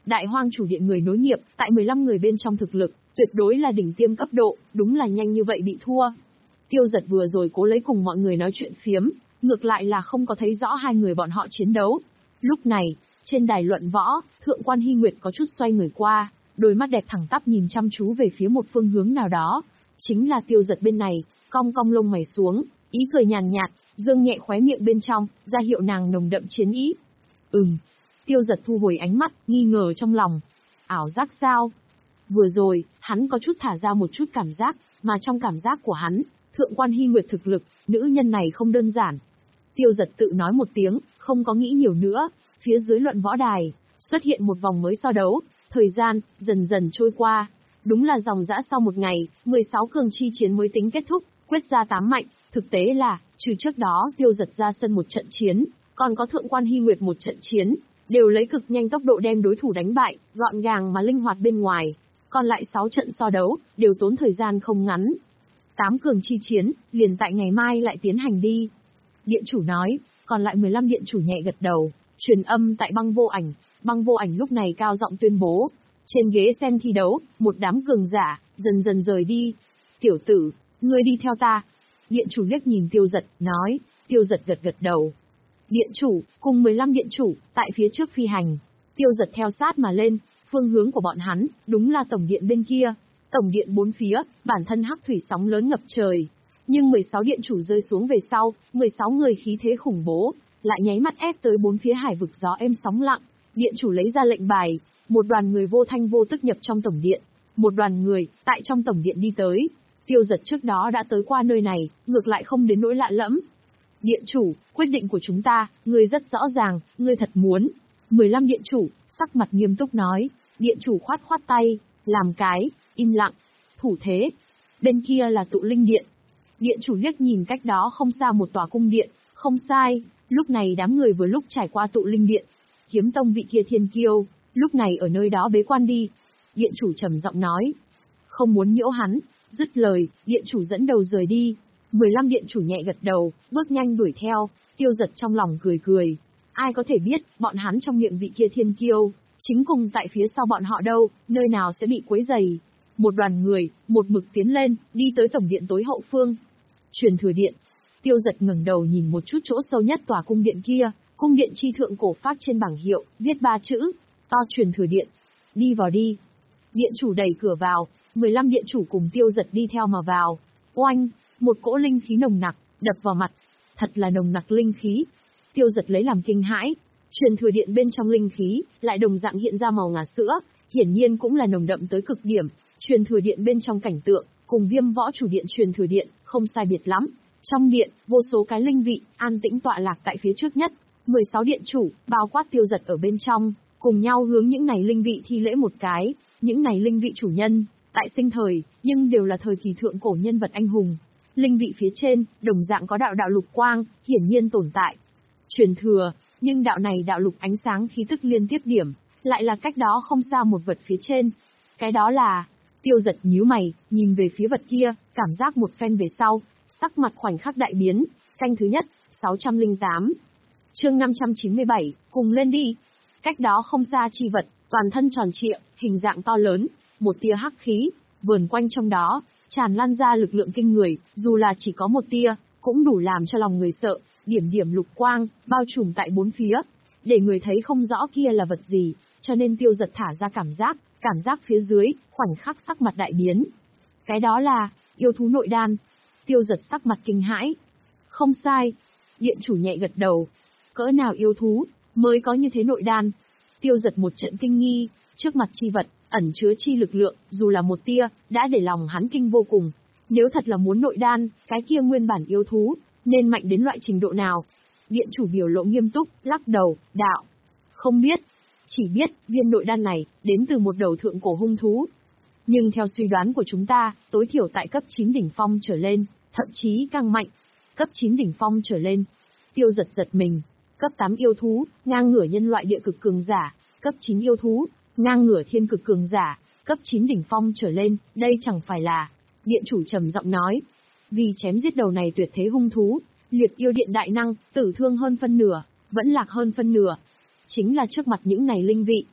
Đại Hoang chủ điện người nối nghiệp, tại mười lăm người bên trong thực lực, tuyệt đối là đỉnh tiêm cấp độ, đúng là nhanh như vậy bị thua. Tiêu Giật vừa rồi cố lấy cùng mọi người nói chuyện phiếm, ngược lại là không có thấy rõ hai người bọn họ chiến đấu. Lúc này, trên đài luận võ, Thượng quan Hy Nguyệt có chút xoay người qua, đôi mắt đẹp thẳng tắp nhìn chăm chú về phía một phương hướng nào đó. Chính là Tiêu Giật bên này, cong cong lông mày xuống, ý cười nhàn nhạt, dương nhẹ khóe miệng bên trong, ra hiệu nàng nồng đậm chiến ý. Ừm. Tiêu Giật thu hồi ánh mắt, nghi ngờ trong lòng. Ảo giác sao? Vừa rồi, hắn có chút thả ra một chút cảm giác, mà trong cảm giác của hắn, Thượng quan Hy Nguyệt thực lực, nữ nhân này không đơn giản. Tiêu Giật tự nói một tiếng, không có nghĩ nhiều nữa, phía dưới luận võ đài, xuất hiện một vòng mới so đấu, thời gian, dần dần trôi qua. Đúng là dòng dã sau một ngày, mười sáu cường chi chiến mới tính kết thúc, quyết ra tám mạnh, thực tế là, trừ trước đó Tiêu Giật ra sân một trận chiến, còn có Thượng quan Hy Nguyệt một trận chiến, đều lấy cực nhanh tốc độ đem đối thủ đánh bại, gọn gàng mà linh hoạt bên ngoài. Còn lại sáu trận so đấu, đều tốn thời gian không ngắn. tám cường chi chiến, liền tại ngày mai lại tiến hành đi. Điện chủ nói, còn lại mười lăm điện chủ nhẹ gật đầu, truyền âm tại băng vô ảnh, băng vô ảnh lúc này cao giọng tuyên bố. Trên ghế xem thi đấu, một đám cường giả, dần dần rời đi. Tiểu tử, ngươi đi theo ta. Điện chủ liếc nhìn Tiêu Giật, nói, Tiêu Giật gật gật đầu. Điện chủ, cùng mười lăm điện chủ, tại phía trước phi hành. Tiêu Giật theo sát mà lên, phương hướng của bọn hắn, đúng là tổng điện bên kia. Tổng điện bốn phía, bản thân hắc thủy sóng lớn ngập trời. Nhưng mười sáu điện chủ rơi xuống về sau, mười sáu người khí thế khủng bố, lại nháy mắt ép tới bốn phía hải vực gió êm sóng lặng. Điện chủ lấy ra lệnh bài, một đoàn người vô thanh vô tức nhập trong tổng điện. Một đoàn người, tại trong tổng điện đi tới. Tiêu Giật trước đó đã tới qua nơi này, ngược lại không đến nỗi lạ lẫm. Điện chủ, quyết định của chúng ta, ngươi rất rõ ràng, ngươi thật muốn. mười lăm điện chủ, sắc mặt nghiêm túc nói. Điện chủ khoát khoát tay, làm cái, im lặng, thủ thế. Bên kia là tụ linh điện. Điện chủ liếc nhìn cách đó không xa một tòa cung điện, không sai, lúc này đám người vừa lúc trải qua tụ linh điện. Kiếm tông vị kia thiên kiêu, lúc này ở nơi đó bế quan đi. Điện chủ trầm giọng nói. Không muốn nhiễu hắn, dứt lời, điện chủ dẫn đầu rời đi. mười lăm điện chủ nhẹ gật đầu, bước nhanh đuổi theo, Tiêu Giật trong lòng cười cười. Ai có thể biết, bọn hắn trong miệng vị kia thiên kiêu, chính cùng tại phía sau bọn họ đâu, nơi nào sẽ bị quấy rầy. Một đoàn người, một mực tiến lên, đi tới tổng điện tối hậu phương. Truyền thừa điện. Tiêu Giật ngẩng đầu nhìn một chút chỗ sâu nhất tòa cung điện kia, cung điện chi thượng cổ phác trên bảng hiệu, viết ba chữ, to truyền thừa điện. Đi vào đi. Điện chủ đẩy cửa vào, mười lăm điện chủ cùng Tiêu Giật đi theo mà vào. Oanh, một cỗ linh khí nồng nặc, đập vào mặt. Thật là nồng nặc linh khí. Tiêu Giật lấy làm kinh hãi. Truyền thừa điện bên trong linh khí, lại đồng dạng hiện ra màu ngà sữa, hiển nhiên cũng là nồng đậm tới cực điểm. Truyền thừa điện bên trong cảnh tượng, cùng Viêm Võ chủ điện truyền thừa điện, không sai biệt lắm. Trong điện, vô số cái linh vị, an tĩnh tọa lạc tại phía trước nhất. mười sáu điện chủ, bao quát Tiêu Giật ở bên trong, cùng nhau hướng những này linh vị thi lễ một cái. Những này linh vị chủ nhân, tại sinh thời, nhưng đều là thời kỳ thượng cổ nhân vật anh hùng. Linh vị phía trên, đồng dạng có đạo đạo lục quang, hiển nhiên tồn tại. Truyền thừa, nhưng đạo này đạo lục ánh sáng khí tức liên tiếp điểm, lại là cách đó không xa một vật phía trên. Cái đó là... Tiêu Giật nhíu mày, nhìn về phía vật kia, cảm giác một phen về sau, sắc mặt khoảnh khắc đại biến. Canh thứ nhất, sáu trăm lẻ tám. Chương năm trăm chín mươi bảy, cùng lên đi. Cách đó không xa chi vật, toàn thân tròn trịa, hình dạng to lớn, một tia hắc khí, vờn quanh trong đó, tràn lan ra lực lượng kinh người, dù là chỉ có một tia, cũng đủ làm cho lòng người sợ, điểm điểm lục quang, bao trùm tại bốn phía, để người thấy không rõ kia là vật gì, cho nên Tiêu Giật thả ra cảm giác, cảm giác phía dưới, khoảnh khắc sắc mặt đại biến. Cái đó là, yêu thú nội đan. Tiêu Giật sắc mặt kinh hãi. Không sai. Điện chủ nhẹ gật đầu. Cỡ nào yêu thú, mới có như thế nội đan. Tiêu Giật một trận kinh nghi, trước mặt chi vật, ẩn chứa chi lực lượng, dù là một tia, đã để lòng hắn kinh vô cùng. Nếu thật là muốn nội đan, cái kia nguyên bản yêu thú, nên mạnh đến loại trình độ nào? Điện chủ biểu lộ nghiêm túc, lắc đầu, đạo. Không biết. Chỉ biết, viên nội đan này, đến từ một đầu thượng cổ hung thú. Nhưng theo suy đoán của chúng ta, tối thiểu tại cấp chín đỉnh phong trở lên, thậm chí càng mạnh. Cấp chín đỉnh phong trở lên. Tiêu Giật giật mình. Cấp tám yêu thú, ngang ngửa nhân loại địa cực cường giả. Cấp chín yêu thú, ngang ngửa thiên cực cường giả. Cấp chín đỉnh phong trở lên, đây chẳng phải là... Điện chủ trầm giọng nói. Vì chém giết đầu này tuyệt thế hung thú, liệt yêu điện đại năng, tử thương hơn phân nửa, vẫn lạc hơn phân nửa. Chính là trước mặt những này linh vị.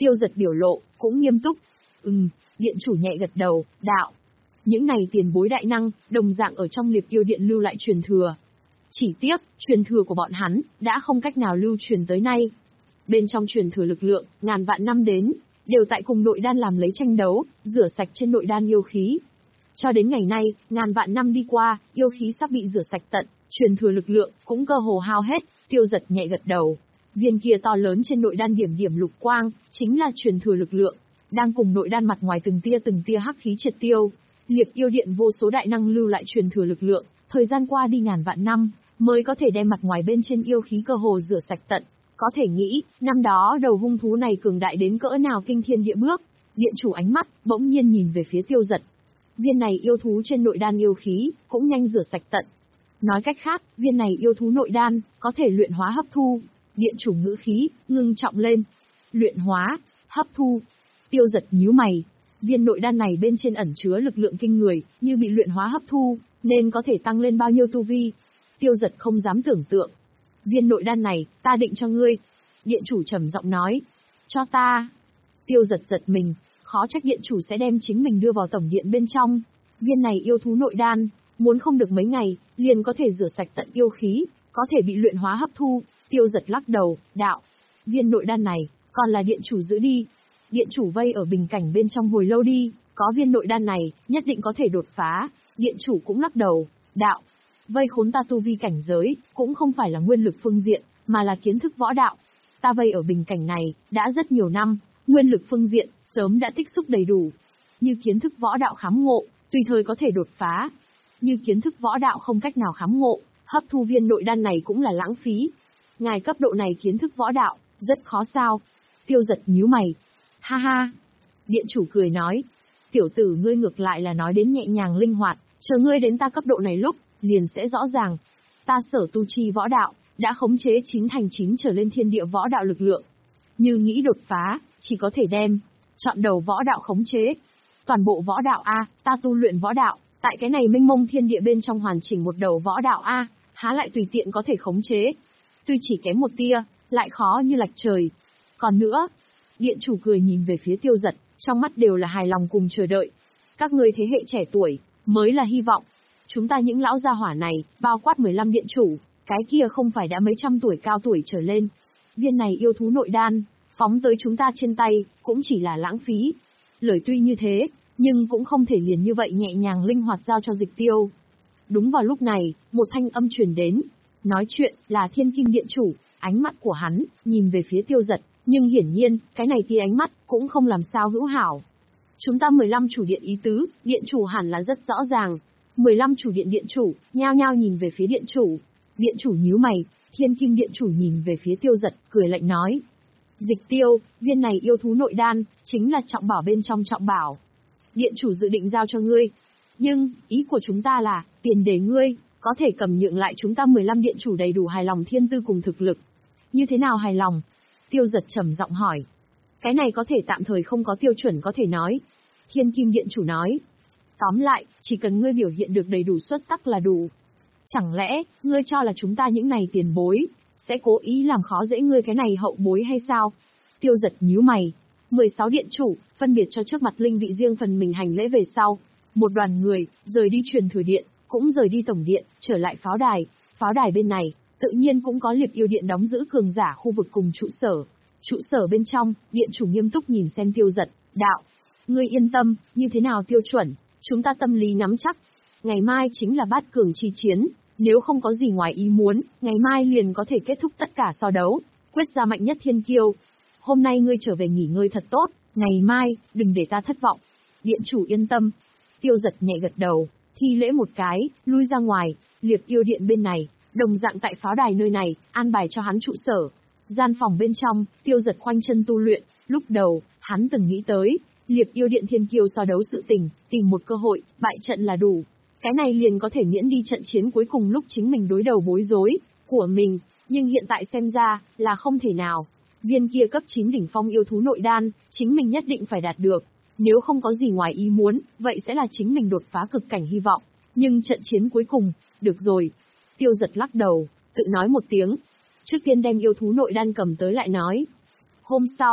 Tiêu Giật biểu lộ, cũng nghiêm túc. Ừm, điện chủ nhẹ gật đầu, đạo. Những này tiền bối đại năng, đồng dạng ở trong Liệp Yêu Điện lưu lại truyền thừa. Chỉ tiếc, truyền thừa của bọn hắn, đã không cách nào lưu truyền tới nay. Bên trong truyền thừa lực lượng, ngàn vạn năm đến, đều tại cùng nội đan làm lấy tranh đấu, rửa sạch trên nội đan yêu khí. Cho đến ngày nay, ngàn vạn năm đi qua, yêu khí sắp bị rửa sạch tận, truyền thừa lực lượng, cũng cơ hồ hao hết. Tiêu Giật nhẹ gật đầu. Viên kia to lớn trên nội đan điểm điểm lục quang, chính là truyền thừa lực lượng, đang cùng nội đan mặt ngoài từng tia từng tia hắc khí triệt tiêu. Liệp Yêu Điện vô số đại năng lưu lại truyền thừa lực lượng, thời gian qua đi ngàn vạn năm, mới có thể đem mặt ngoài bên trên yêu khí cơ hồ rửa sạch tận. Có thể nghĩ, năm đó đầu hung thú này cường đại đến cỡ nào kinh thiên địa bước. Điện chủ ánh mắt, bỗng nhiên nhìn về phía Tiêu Giật. Viên này yêu thú trên nội đan yêu khí, cũng nhanh rửa sạch tận. Nói cách khác, viên này yêu thú nội đan, có thể luyện hóa hấp thu. Điện chủ ngữ khí, ngưng trọng lên. Luyện hóa, hấp thu. Tiêu Giật nhíu mày. Viên nội đan này bên trên ẩn chứa lực lượng kinh người, như bị luyện hóa hấp thu, nên có thể tăng lên bao nhiêu tu vi. Tiêu Giật không dám tưởng tượng. Viên nội đan này, ta định cho ngươi. Điện chủ trầm giọng nói. Cho ta. Tiêu Giật giật mình, khó trách điện chủ sẽ đem chính mình đưa vào tổng điện bên trong. Viên này yêu thú nội đan, muốn không được mấy ngày, liền có thể rửa sạch tận yêu khí, có thể bị luyện hóa hấp thu. Tiêu Giật lắc đầu, đạo. Viên nội đan này, còn là điện chủ giữ đi. Điện chủ vây ở bình cảnh bên trong hồi lâu đi, có viên nội đan này, nhất định có thể đột phá. Điện chủ cũng lắc đầu, đạo. Vây khốn ta tu vi cảnh giới, cũng không phải là nguyên lực phương diện, mà là kiến thức võ đạo. Ta vây ở bình cảnh này, đã rất nhiều năm, nguyên lực phương diện, sớm đã tích xúc đầy đủ. Như kiến thức võ đạo khám ngộ, tùy thời có thể đột phá. Như kiến thức võ đạo không cách nào khám ngộ, hấp thu viên nội đan này cũng là lãng phí. Ngài cấp độ này kiến thức võ đạo, rất khó sao. Tiêu Giật nhíu mày. Ha ha. Điện chủ cười nói. Tiểu tử ngươi ngược lại là nói đến nhẹ nhàng linh hoạt, chờ ngươi đến ta cấp độ này lúc, liền sẽ rõ ràng. Ta sở tu chi võ đạo, đã khống chế chín thành chín trở lên thiên địa võ đạo lực lượng. Như nghĩ đột phá, chỉ có thể đem, chọn đầu võ đạo khống chế. Toàn bộ võ đạo A, ta tu luyện võ đạo, tại cái này mênh mông thiên địa bên trong hoàn chỉnh một đầu võ đạo A, há lại tùy tiện có thể khống chế. Tuy chỉ kém một tia, lại khó như lạch trời. Còn nữa, điện chủ cười nhìn về phía Tiêu Giật, trong mắt đều là hài lòng cùng chờ đợi. Các ngươi thế hệ trẻ tuổi, mới là hy vọng. Chúng ta những lão gia hỏa này, bao quát mười lăm điện chủ, cái kia không phải đã mấy trăm tuổi cao tuổi trở lên. Viên này yêu thú nội đan, phóng tới chúng ta trên tay, cũng chỉ là lãng phí. Lời tuy như thế, nhưng cũng không thể liền như vậy nhẹ nhàng linh hoạt giao cho Dịch Tiêu. Đúng vào lúc này, một thanh âm truyền đến. Nói chuyện là Thiên Kim Điện chủ, ánh mắt của hắn, nhìn về phía Tiêu Giật, nhưng hiển nhiên, cái này thì ánh mắt, cũng không làm sao hữu hảo. Chúng ta mười lăm chủ điện ý tứ, điện chủ hẳn là rất rõ ràng. mười lăm chủ điện điện chủ, nhao nhao nhìn về phía điện chủ. Điện chủ nhíu mày, Thiên Kim Điện chủ nhìn về phía Tiêu Giật, cười lạnh nói. Dịch Tiêu, viên này yêu thú nội đan, chính là trọng bảo bên trong trọng bảo. Điện chủ dự định giao cho ngươi. Nhưng, ý của chúng ta là, tiền để ngươi, có thể cầm nhượng lại chúng ta mười lăm điện chủ đầy đủ hài lòng thiên tư cùng thực lực. Như thế nào hài lòng? Tiêu Giật trầm giọng hỏi. Cái này có thể tạm thời không có tiêu chuẩn có thể nói. Thiên Kim Điện chủ nói. Tóm lại, chỉ cần ngươi biểu hiện được đầy đủ xuất sắc là đủ. Chẳng lẽ, ngươi cho là chúng ta những này tiền bối, sẽ cố ý làm khó dễ ngươi cái này hậu bối hay sao? Tiêu Giật nhíu mày. mười sáu điện chủ, phân biệt cho trước mặt linh vị riêng phần mình hành lễ về sau. Một đoàn người, rời đi truyền thừa điện, cũng rời đi tổng điện, trở lại pháo đài. Pháo đài bên này, tự nhiên cũng có Liệp Yêu Điện đóng giữ cường giả khu vực cùng trụ sở. Trụ sở bên trong, điện chủ nghiêm túc nhìn xem Tiêu Giật, đạo. Ngươi yên tâm, như thế nào tiêu chuẩn, chúng ta tâm lý nắm chắc. Ngày mai chính là bát cường chi chiến, nếu không có gì ngoài ý muốn, ngày mai liền có thể kết thúc tất cả so đấu, quyết ra mạnh nhất thiên kiêu. Hôm nay ngươi trở về nghỉ ngơi thật tốt, ngày mai, đừng để ta thất vọng. Điện chủ yên tâm. Tiêu Giật nhẹ gật đầu, thi lễ một cái, lui ra ngoài. Liệp Yêu Điện bên này, đồng dạng tại pháo đài nơi này, an bài cho hắn trụ sở. Gian phòng bên trong, Tiêu Giật khoanh chân tu luyện. Lúc đầu, hắn từng nghĩ tới, Liệp Yêu Điện thiên kiêu so đấu sự tình, tìm một cơ hội, bại trận là đủ. Cái này liền có thể miễn đi trận chiến cuối cùng lúc chính mình đối đầu bối rối của mình, nhưng hiện tại xem ra, là không thể nào. Viên kia cấp chín đỉnh phong yêu thú nội đan, chính mình nhất định phải đạt được. Nếu không có gì ngoài ý muốn, vậy sẽ là chính mình đột phá cực cảnh hy vọng. Nhưng trận chiến cuối cùng, được rồi. Tiêu Giật lắc đầu, tự nói một tiếng. Trước tiên đem yêu thú nội đan cầm tới lại nói. Hôm sau,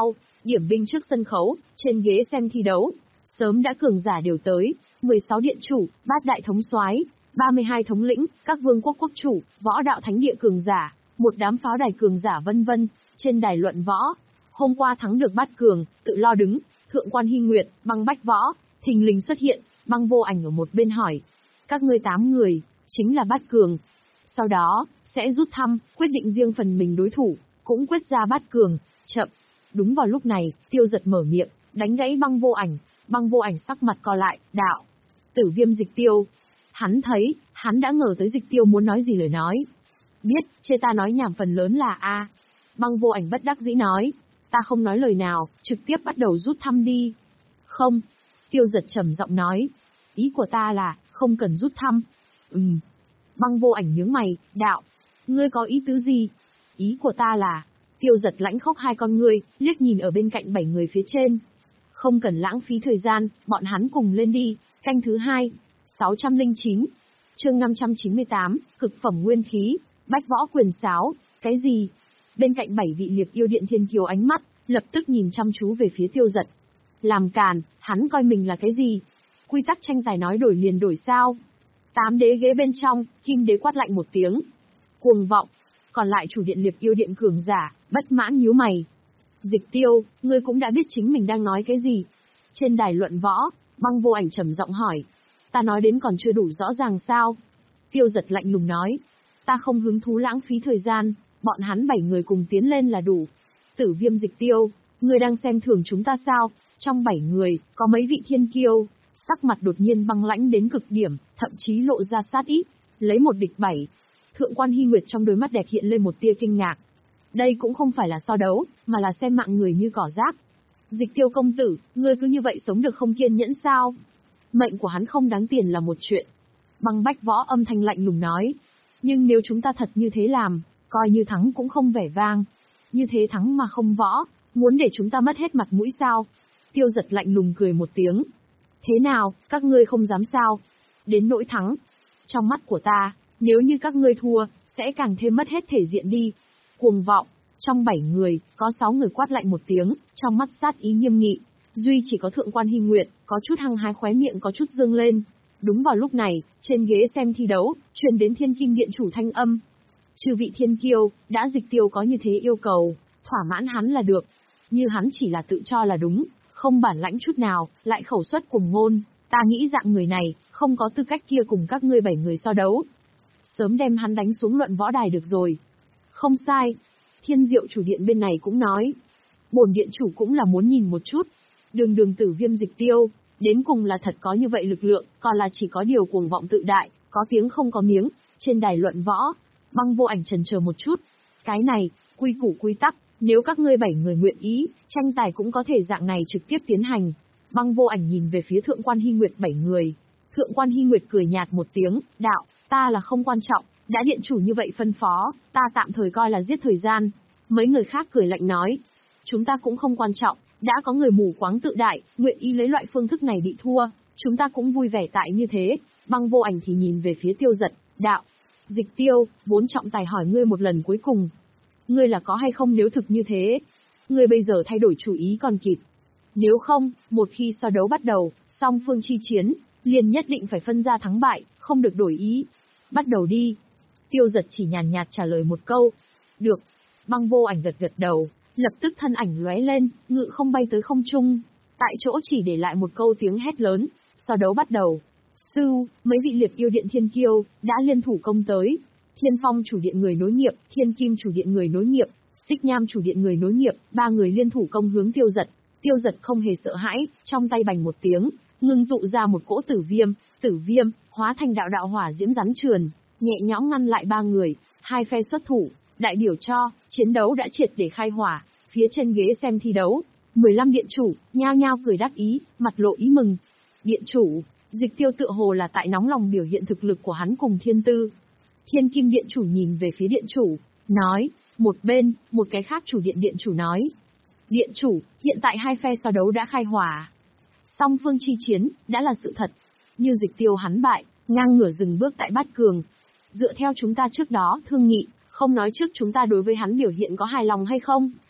Điểm binh trước sân khấu, trên ghế xem thi đấu. Sớm đã cường giả đều tới, mười sáu điện chủ, bát đại thống soái, ba mươi hai thống lĩnh, các vương quốc quốc chủ, võ đạo thánh địa cường giả, một đám pháo đài cường giả vân vân, trên đài luận võ. Hôm qua thắng được bát cường, tự lo đứng, thượng quan Hy Nguyệt, băng bách võ, thình lình xuất hiện, băng vô ảnh ở một bên hỏi. Các ngươi tám người, chính là bát cường. Sau đó, sẽ rút thăm, quyết định riêng phần mình đối thủ, cũng quyết ra bát cường, chậm. Đúng vào lúc này, Tiêu Giật mở miệng, đánh gãy băng vô ảnh, băng vô ảnh sắc mặt co lại, đạo. Tử Viêm Dịch Tiêu. Hắn thấy, hắn đã ngờ tới Dịch Tiêu muốn nói gì lời nói. Biết, chê ta nói nhảm phần lớn là a. Băng vô ảnh bất đắc dĩ nói, ta không nói lời nào, trực tiếp bắt đầu rút thăm đi. Không. Tiêu Giật trầm giọng nói, ý của ta là, không cần rút thăm. Ừm. Băng vô ảnh nhướng mày, đạo. Ngươi có ý tứ gì? Ý của ta là, Tiêu Giật lãnh khốc hai con ngươi, liếc nhìn ở bên cạnh bảy người phía trên. Không cần lãng phí thời gian, bọn hắn cùng lên đi, canh thứ hai. sáu trăm lẻ chín. Chương năm trăm chín mươi tám, cực phẩm nguyên khí, bách võ quyền sáo, cái gì? Bên cạnh bảy vị liệp yêu điện thiên kiều ánh mắt, lập tức nhìn chăm chú về phía Tiêu Giật. Làm càn, hắn coi mình là cái gì? Quy tắc tranh tài nói đổi liền đổi sao? Tám đế ghế bên trong, Kim đế quát lạnh một tiếng. Cuồng vọng. Còn lại chủ điện liệp yêu điện cường giả, bất mãn nhíu mày. Dịch Tiêu, ngươi cũng đã biết chính mình đang nói cái gì. Trên đài luận võ, băng vô ảnh trầm giọng hỏi. Ta nói đến còn chưa đủ rõ ràng sao? Tiêu Giật lạnh lùng nói. Ta không hứng thú lãng phí thời gian, bọn hắn bảy người cùng tiến lên là đủ. Tử Viêm Dịch Tiêu, ngươi đang xem thường chúng ta sao? Trong bảy người, có mấy vị thiên kiêu, sắc mặt đột nhiên băng lãnh đến cực điểm, thậm chí lộ ra sát ý, lấy một địch bảy. Thượng quan Hy Nguyệt trong đôi mắt đẹp hiện lên một tia kinh ngạc. Đây cũng không phải là so đấu, mà là xem mạng người như cỏ rác. Dịch Tiêu công tử, ngươi cứ như vậy sống được không kiên nhẫn sao? Mệnh của hắn không đáng tiền là một chuyện. Băng bách võ âm thanh lạnh lùng nói. Nhưng nếu chúng ta thật như thế làm, coi như thắng cũng không vẻ vang. Như thế thắng mà không võ, muốn để chúng ta mất hết mặt mũi sao? Tiêu Giật lạnh lùng cười một tiếng. Thế nào, các ngươi không dám sao? Đến nỗi thắng. Trong mắt của ta, nếu như các ngươi thua, sẽ càng thêm mất hết thể diện đi. Cuồng vọng. Trong bảy người, có sáu người quát lạnh một tiếng, trong mắt sát ý nghiêm nghị. Duy chỉ có Thượng quan Hy Nguyệt, có chút hăng hái khóe miệng có chút dương lên. Đúng vào lúc này, trên ghế xem thi đấu, truyền đến Thiên Kim Điện chủ thanh âm. Trừ vị thiên kiêu, đã Dịch Tiêu có như thế yêu cầu, thỏa mãn hắn là được. Như hắn chỉ là tự cho là đúng, không bản lãnh chút nào, lại khẩu suất cùng ngôn, ta nghĩ dạng người này, không có tư cách kia cùng các ngươi bảy người so đấu. Sớm đem hắn đánh xuống luận võ đài được rồi. Không sai. Thiên Diệu chủ điện bên này cũng nói. Bổn điện chủ cũng là muốn nhìn một chút. Đường đường Tử Viêm Dịch Tiêu, đến cùng là thật có như vậy lực lượng, còn là chỉ có điều cuồng vọng tự đại, có tiếng không có miếng. Trên đài luận võ, băng vô ảnh chần chờ một chút. Cái này, quy củ quy tắc, nếu các ngươi bảy người nguyện ý, tranh tài cũng có thể dạng này trực tiếp tiến hành. Băng vô ảnh nhìn về phía Thượng quan Hy Nguyệt bảy người. Thượng quan Hy Nguyệt cười nhạt một tiếng, đạo, ta là không quan trọng, đã điện chủ như vậy phân phó, ta tạm thời coi là giết thời gian. Mấy người khác cười lạnh nói, chúng ta cũng không quan trọng, đã có người mù quáng tự đại, nguyện ý lấy loại phương thức này bị thua, chúng ta cũng vui vẻ tại như thế. Băng vô ảnh thì nhìn về phía Tiêu Giật, đạo, Dịch Tiêu, bốn trọng tài hỏi ngươi một lần cuối cùng. Ngươi là có hay không nếu thực như thế? Ngươi bây giờ thay đổi chủ ý còn kịp. Nếu không, một khi so đấu bắt đầu, song phương chi chiến, liền nhất định phải phân ra thắng bại, không được đổi ý. Bắt đầu đi. Tiêu Giật chỉ nhàn nhạt trả lời một câu. Được. Băng vô ảnh gật gật đầu, lập tức thân ảnh lóe lên, ngự không bay tới không trung. Tại chỗ chỉ để lại một câu tiếng hét lớn, so đấu bắt đầu. Sư, mấy vị liệp yêu điện thiên kiêu, đã liên thủ công tới. Thiên Phong chủ điện người nối nghiệp, Thiên Kim chủ điện người nối nghiệp, Xích Nham chủ điện người nối nghiệp, ba người liên thủ công hướng Tiêu Giật. Tiêu Giật không hề sợ hãi, trong tay bành một tiếng, ngưng tụ ra một cỗ tử viêm, tử viêm, hóa thành đạo đạo hỏa diễm rắn trườn, nhẹ nhõm ngăn lại ba người, hai phe xuất thủ, đại biểu cho, chiến đấu đã triệt để khai hỏa, phía trên ghế xem thi đấu, mười lăm điện chủ, nhao nhao cười đắc ý, mặt lộ ý mừng. Điện chủ, Dịch Tiêu tựa hồ là tại nóng lòng biểu hiện thực lực của hắn cùng thiên tư. Thiên Kim điện chủ nhìn về phía điện chủ, nói, một bên, một cái khác chủ điện điện chủ nói. Điện chủ, hiện tại hai phe so đấu đã khai hỏa. Song phương chi chiến, đã là sự thật. Như Dịch Tiêu hắn bại, ngang ngửa dừng bước tại bát cường. Dựa theo chúng ta trước đó thương nghị, không nói trước chúng ta đối với hắn biểu hiện có hài lòng hay không,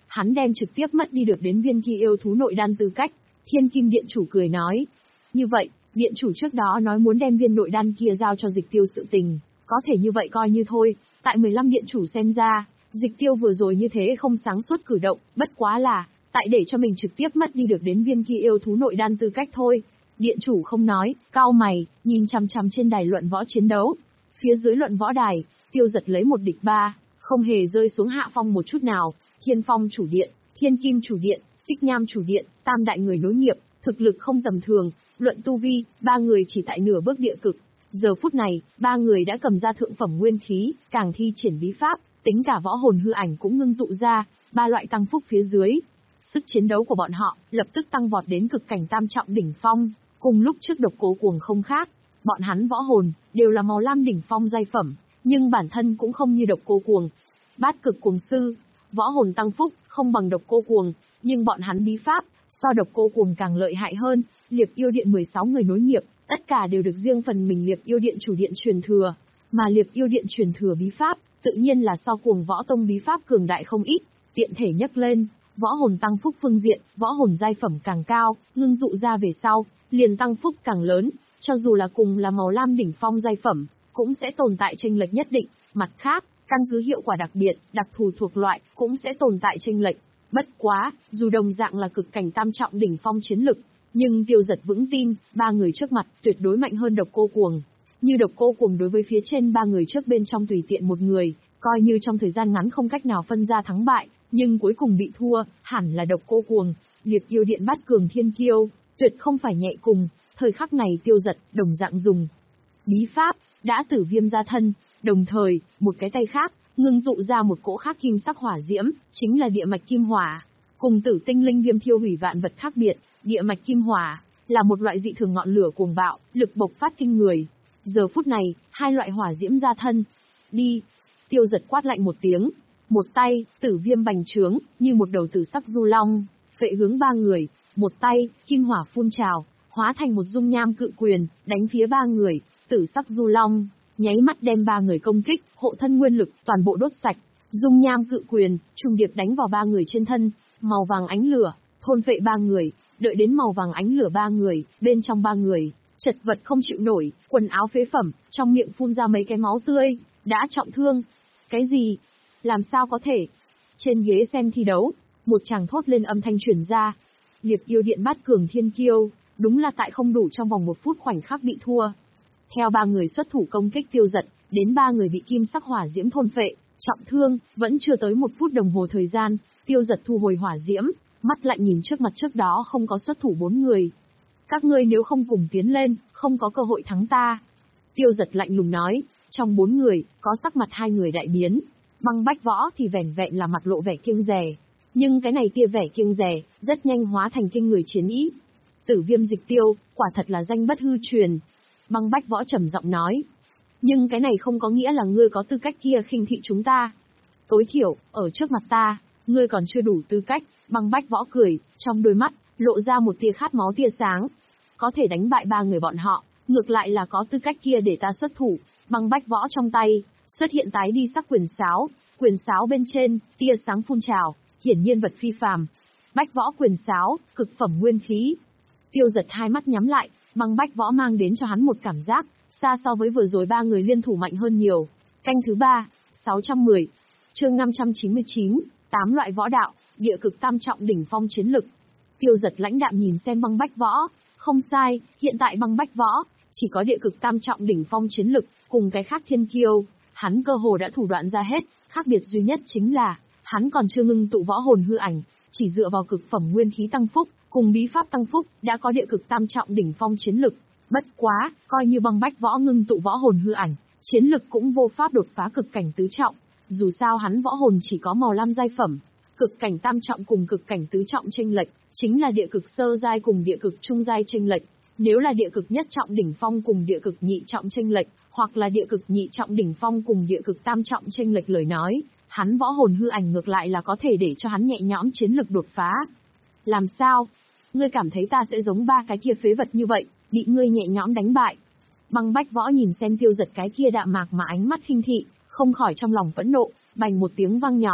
hắn đem trực tiếp mất đi được đến viên kia yêu thú nội đan tư cách. Thiên Kim Điện Chủ cười nói. Như vậy, Điện Chủ trước đó nói muốn đem viên nội đan kia giao cho Dịch Tiêu sự tình, có thể như vậy coi như thôi, tại mười lăm Điện Chủ xem ra, Dịch Tiêu vừa rồi như thế không sáng suốt cử động, bất quá là, tại để cho mình trực tiếp mất đi được đến viên kia yêu thú nội đan tư cách thôi. Điện Chủ không nói, cau mày, nhìn chằm chằm trên đài luận võ chiến đấu. Phía dưới luận võ đài, Tiêu Giật lấy một địch ba, không hề rơi xuống hạ phong một chút nào. Thiên Phong chủ điện, Thiên Kim chủ điện, Xích Nham chủ điện, tam đại người nối nghiệp, thực lực không tầm thường, luận tu vi, ba người chỉ tại nửa bước địa cực. Giờ phút này, ba người đã cầm ra thượng phẩm nguyên khí, càng thi triển bí pháp, tính cả võ hồn hư ảnh cũng ngưng tụ ra, ba loại tăng phúc phía dưới. Sức chiến đấu của bọn họ lập tức tăng vọt đến cực cảnh tam trọng đỉnh phong, cùng lúc trước Độc Cô Cuồng không khác, bọn hắn võ hồn đều là màu lam đỉnh phong giai phẩm, nhưng bản thân cũng không như Độc Cô Cuồng. Bát Cực Cuồng Sư, võ hồn tăng phúc không bằng Độc Cô Cuồng, nhưng bọn hắn bí pháp so Độc Cô Cuồng càng lợi hại hơn. Liệp Yêu Điện mười sáu người nối nghiệp, tất cả đều được riêng phần mình Liệp Yêu Điện chủ điện truyền thừa, mà Liệp Yêu Điện truyền thừa bí pháp, tự nhiên là so Cuồng Võ Tông bí pháp cường đại không ít. Tiện thể nhắc lên, võ hồn tăng phúc phương diện, võ hồn giai phẩm càng cao, ngưng tụ ra về sau, liền tăng phúc càng lớn, cho dù là cùng là màu lam đỉnh phong giai phẩm, cũng sẽ tồn tại chênh lệch nhất định. Mặt khác, căn cứ hiệu quả đặc biệt, đặc thù thuộc loại, cũng sẽ tồn tại chênh lệch. Bất quá, dù đồng dạng là cực cảnh tam trọng đỉnh phong chiến lực, nhưng Tiêu Giật vững tin, ba người trước mặt tuyệt đối mạnh hơn Độc Cô Cuồng. Như Độc Cô Cuồng đối với phía trên ba người trước bên trong tùy tiện một người, coi như trong thời gian ngắn không cách nào phân ra thắng bại, nhưng cuối cùng bị thua, hẳn là Độc Cô Cuồng. Liệp Yêu Điện Bát Cường Thiên Kiêu, tuyệt không phải nhẹ cùng. Thời khắc này Tiêu Giật đồng dạng dùng bí pháp đã tử viêm ra thân, đồng thời một cái tay khác ngưng tụ ra một cỗ khác kim sắc hỏa diễm, chính là địa mạch kim hỏa. Cùng Tử Tinh Linh Viêm thiêu hủy vạn vật khác biệt, địa mạch kim hỏa là một loại dị thường ngọn lửa cuồng bạo, lực bộc phát kinh người. Giờ phút này, hai loại hỏa diễm ra thân. Đi! Tiêu Giật quát lạnh một tiếng, một tay, tử viêm bành trướng, như một đầu tử sắc du long, phệ hướng ba người, một tay, kim hỏa phun trào, hóa thành một dung nham cự quyền, đánh phía ba người, tử sắc du long, nháy mắt đem ba người công kích, hộ thân nguyên lực, toàn bộ đốt sạch. Dung nham cự quyền, trùng điệp đánh vào ba người trên thân, màu vàng ánh lửa, thôn phệ ba người, đợi đến màu vàng ánh lửa ba người, bên trong ba người, chật vật không chịu nổi, quần áo phế phẩm, trong miệng phun ra mấy cái máu tươi, đã trọng thương. Cái gì? Làm sao có thể? Trên ghế xem thi đấu, một chàng thốt lên âm thanh truyền ra. Liệp Yêu Điện Bát Cường Thiên Kiêu, đúng là tại không đủ trong vòng một phút khoảnh khắc bị thua. Theo ba người xuất thủ công kích Tiêu Giật, đến ba người bị kim sắc hỏa diễm thôn phệ, trọng thương, vẫn chưa tới một phút đồng hồ thời gian, Tiêu Giật thu hồi hỏa diễm, mắt lạnh nhìn trước mặt trước đó không có xuất thủ bốn người. Các ngươi nếu không cùng tiến lên, không có cơ hội thắng ta. Tiêu Giật lạnh lùng nói, trong bốn người, có sắc mặt hai người đại biến. Băng Bách Võ thì vẻn vẹn là mặt lộ vẻ kiêng dè. Nhưng cái này kia vẻ kiêng dè, rất nhanh hóa thành kinh người chiến ý. Tử Viêm Dịch Tiêu, quả thật là danh bất hư truyền. Băng Bách Võ trầm giọng nói. Nhưng cái này không có nghĩa là ngươi có tư cách kia khinh thị chúng ta. Tối thiểu, ở trước mặt ta, ngươi còn chưa đủ tư cách. Băng Bách Võ cười, trong đôi mắt, lộ ra một tia khát máu tia sáng. Có thể đánh bại ba người bọn họ, ngược lại là có tư cách kia để ta xuất thủ. Băng Bách Võ trong tay, xuất hiện tái đi sắc quyền sáo, quyền sáo bên trên, tia sáng phun trào, hiển nhiên vật phi phàm. Bách Võ quyền sáo, cực phẩm nguyên khí. Tiêu Giật hai mắt nhắm lại, Băng Bách Võ mang đến cho hắn một cảm giác, xa so với vừa rồi ba người liên thủ mạnh hơn nhiều. Canh thứ ba, sáu trăm mười, chương năm trăm chín mươi chín, tám loại võ đạo, địa cực tam trọng đỉnh phong chiến lực. Tiêu Giật lãnh đạm nhìn xem Băng Bách Võ, không sai, hiện tại Băng Bách Võ chỉ có địa cực tam trọng đỉnh phong chiến lực, cùng cái khác thiên kiêu, hắn cơ hồ đã thủ đoạn ra hết, khác biệt duy nhất chính là, hắn còn chưa ngưng tụ võ hồn hư ảnh, chỉ dựa vào cực phẩm nguyên khí tăng phúc, cùng bí pháp tăng phúc, đã có địa cực tam trọng đỉnh phong chiến lực. Bất quá, coi như Băng Bách Võ ngưng tụ võ hồn hư ảnh, chiến lực cũng vô pháp đột phá cực cảnh tứ trọng, dù sao hắn võ hồn chỉ có màu lam giai phẩm. Cực cảnh tam trọng cùng cực cảnh tứ trọng chênh lệch, chính là địa cực sơ giai cùng địa cực trung giai chênh lệch. Nếu là địa cực nhất trọng đỉnh phong cùng địa cực nhị trọng chênh lệch, hoặc là địa cực nhị trọng đỉnh phong cùng địa cực tam trọng chênh lệch lời nói, hắn võ hồn hư ảnh ngược lại là có thể để cho hắn nhẹ nhõm chiến lực đột phá. Làm sao? Ngươi cảm thấy ta sẽ giống ba cái kia phế vật như vậy, bị ngươi nhẹ nhõm đánh bại? Băng Bách Võ nhìn xem Tiêu Giật cái kia đạm mạc mà ánh mắt khinh thị, không khỏi trong lòng phẫn nộ, bành một tiếng vang nhỏ.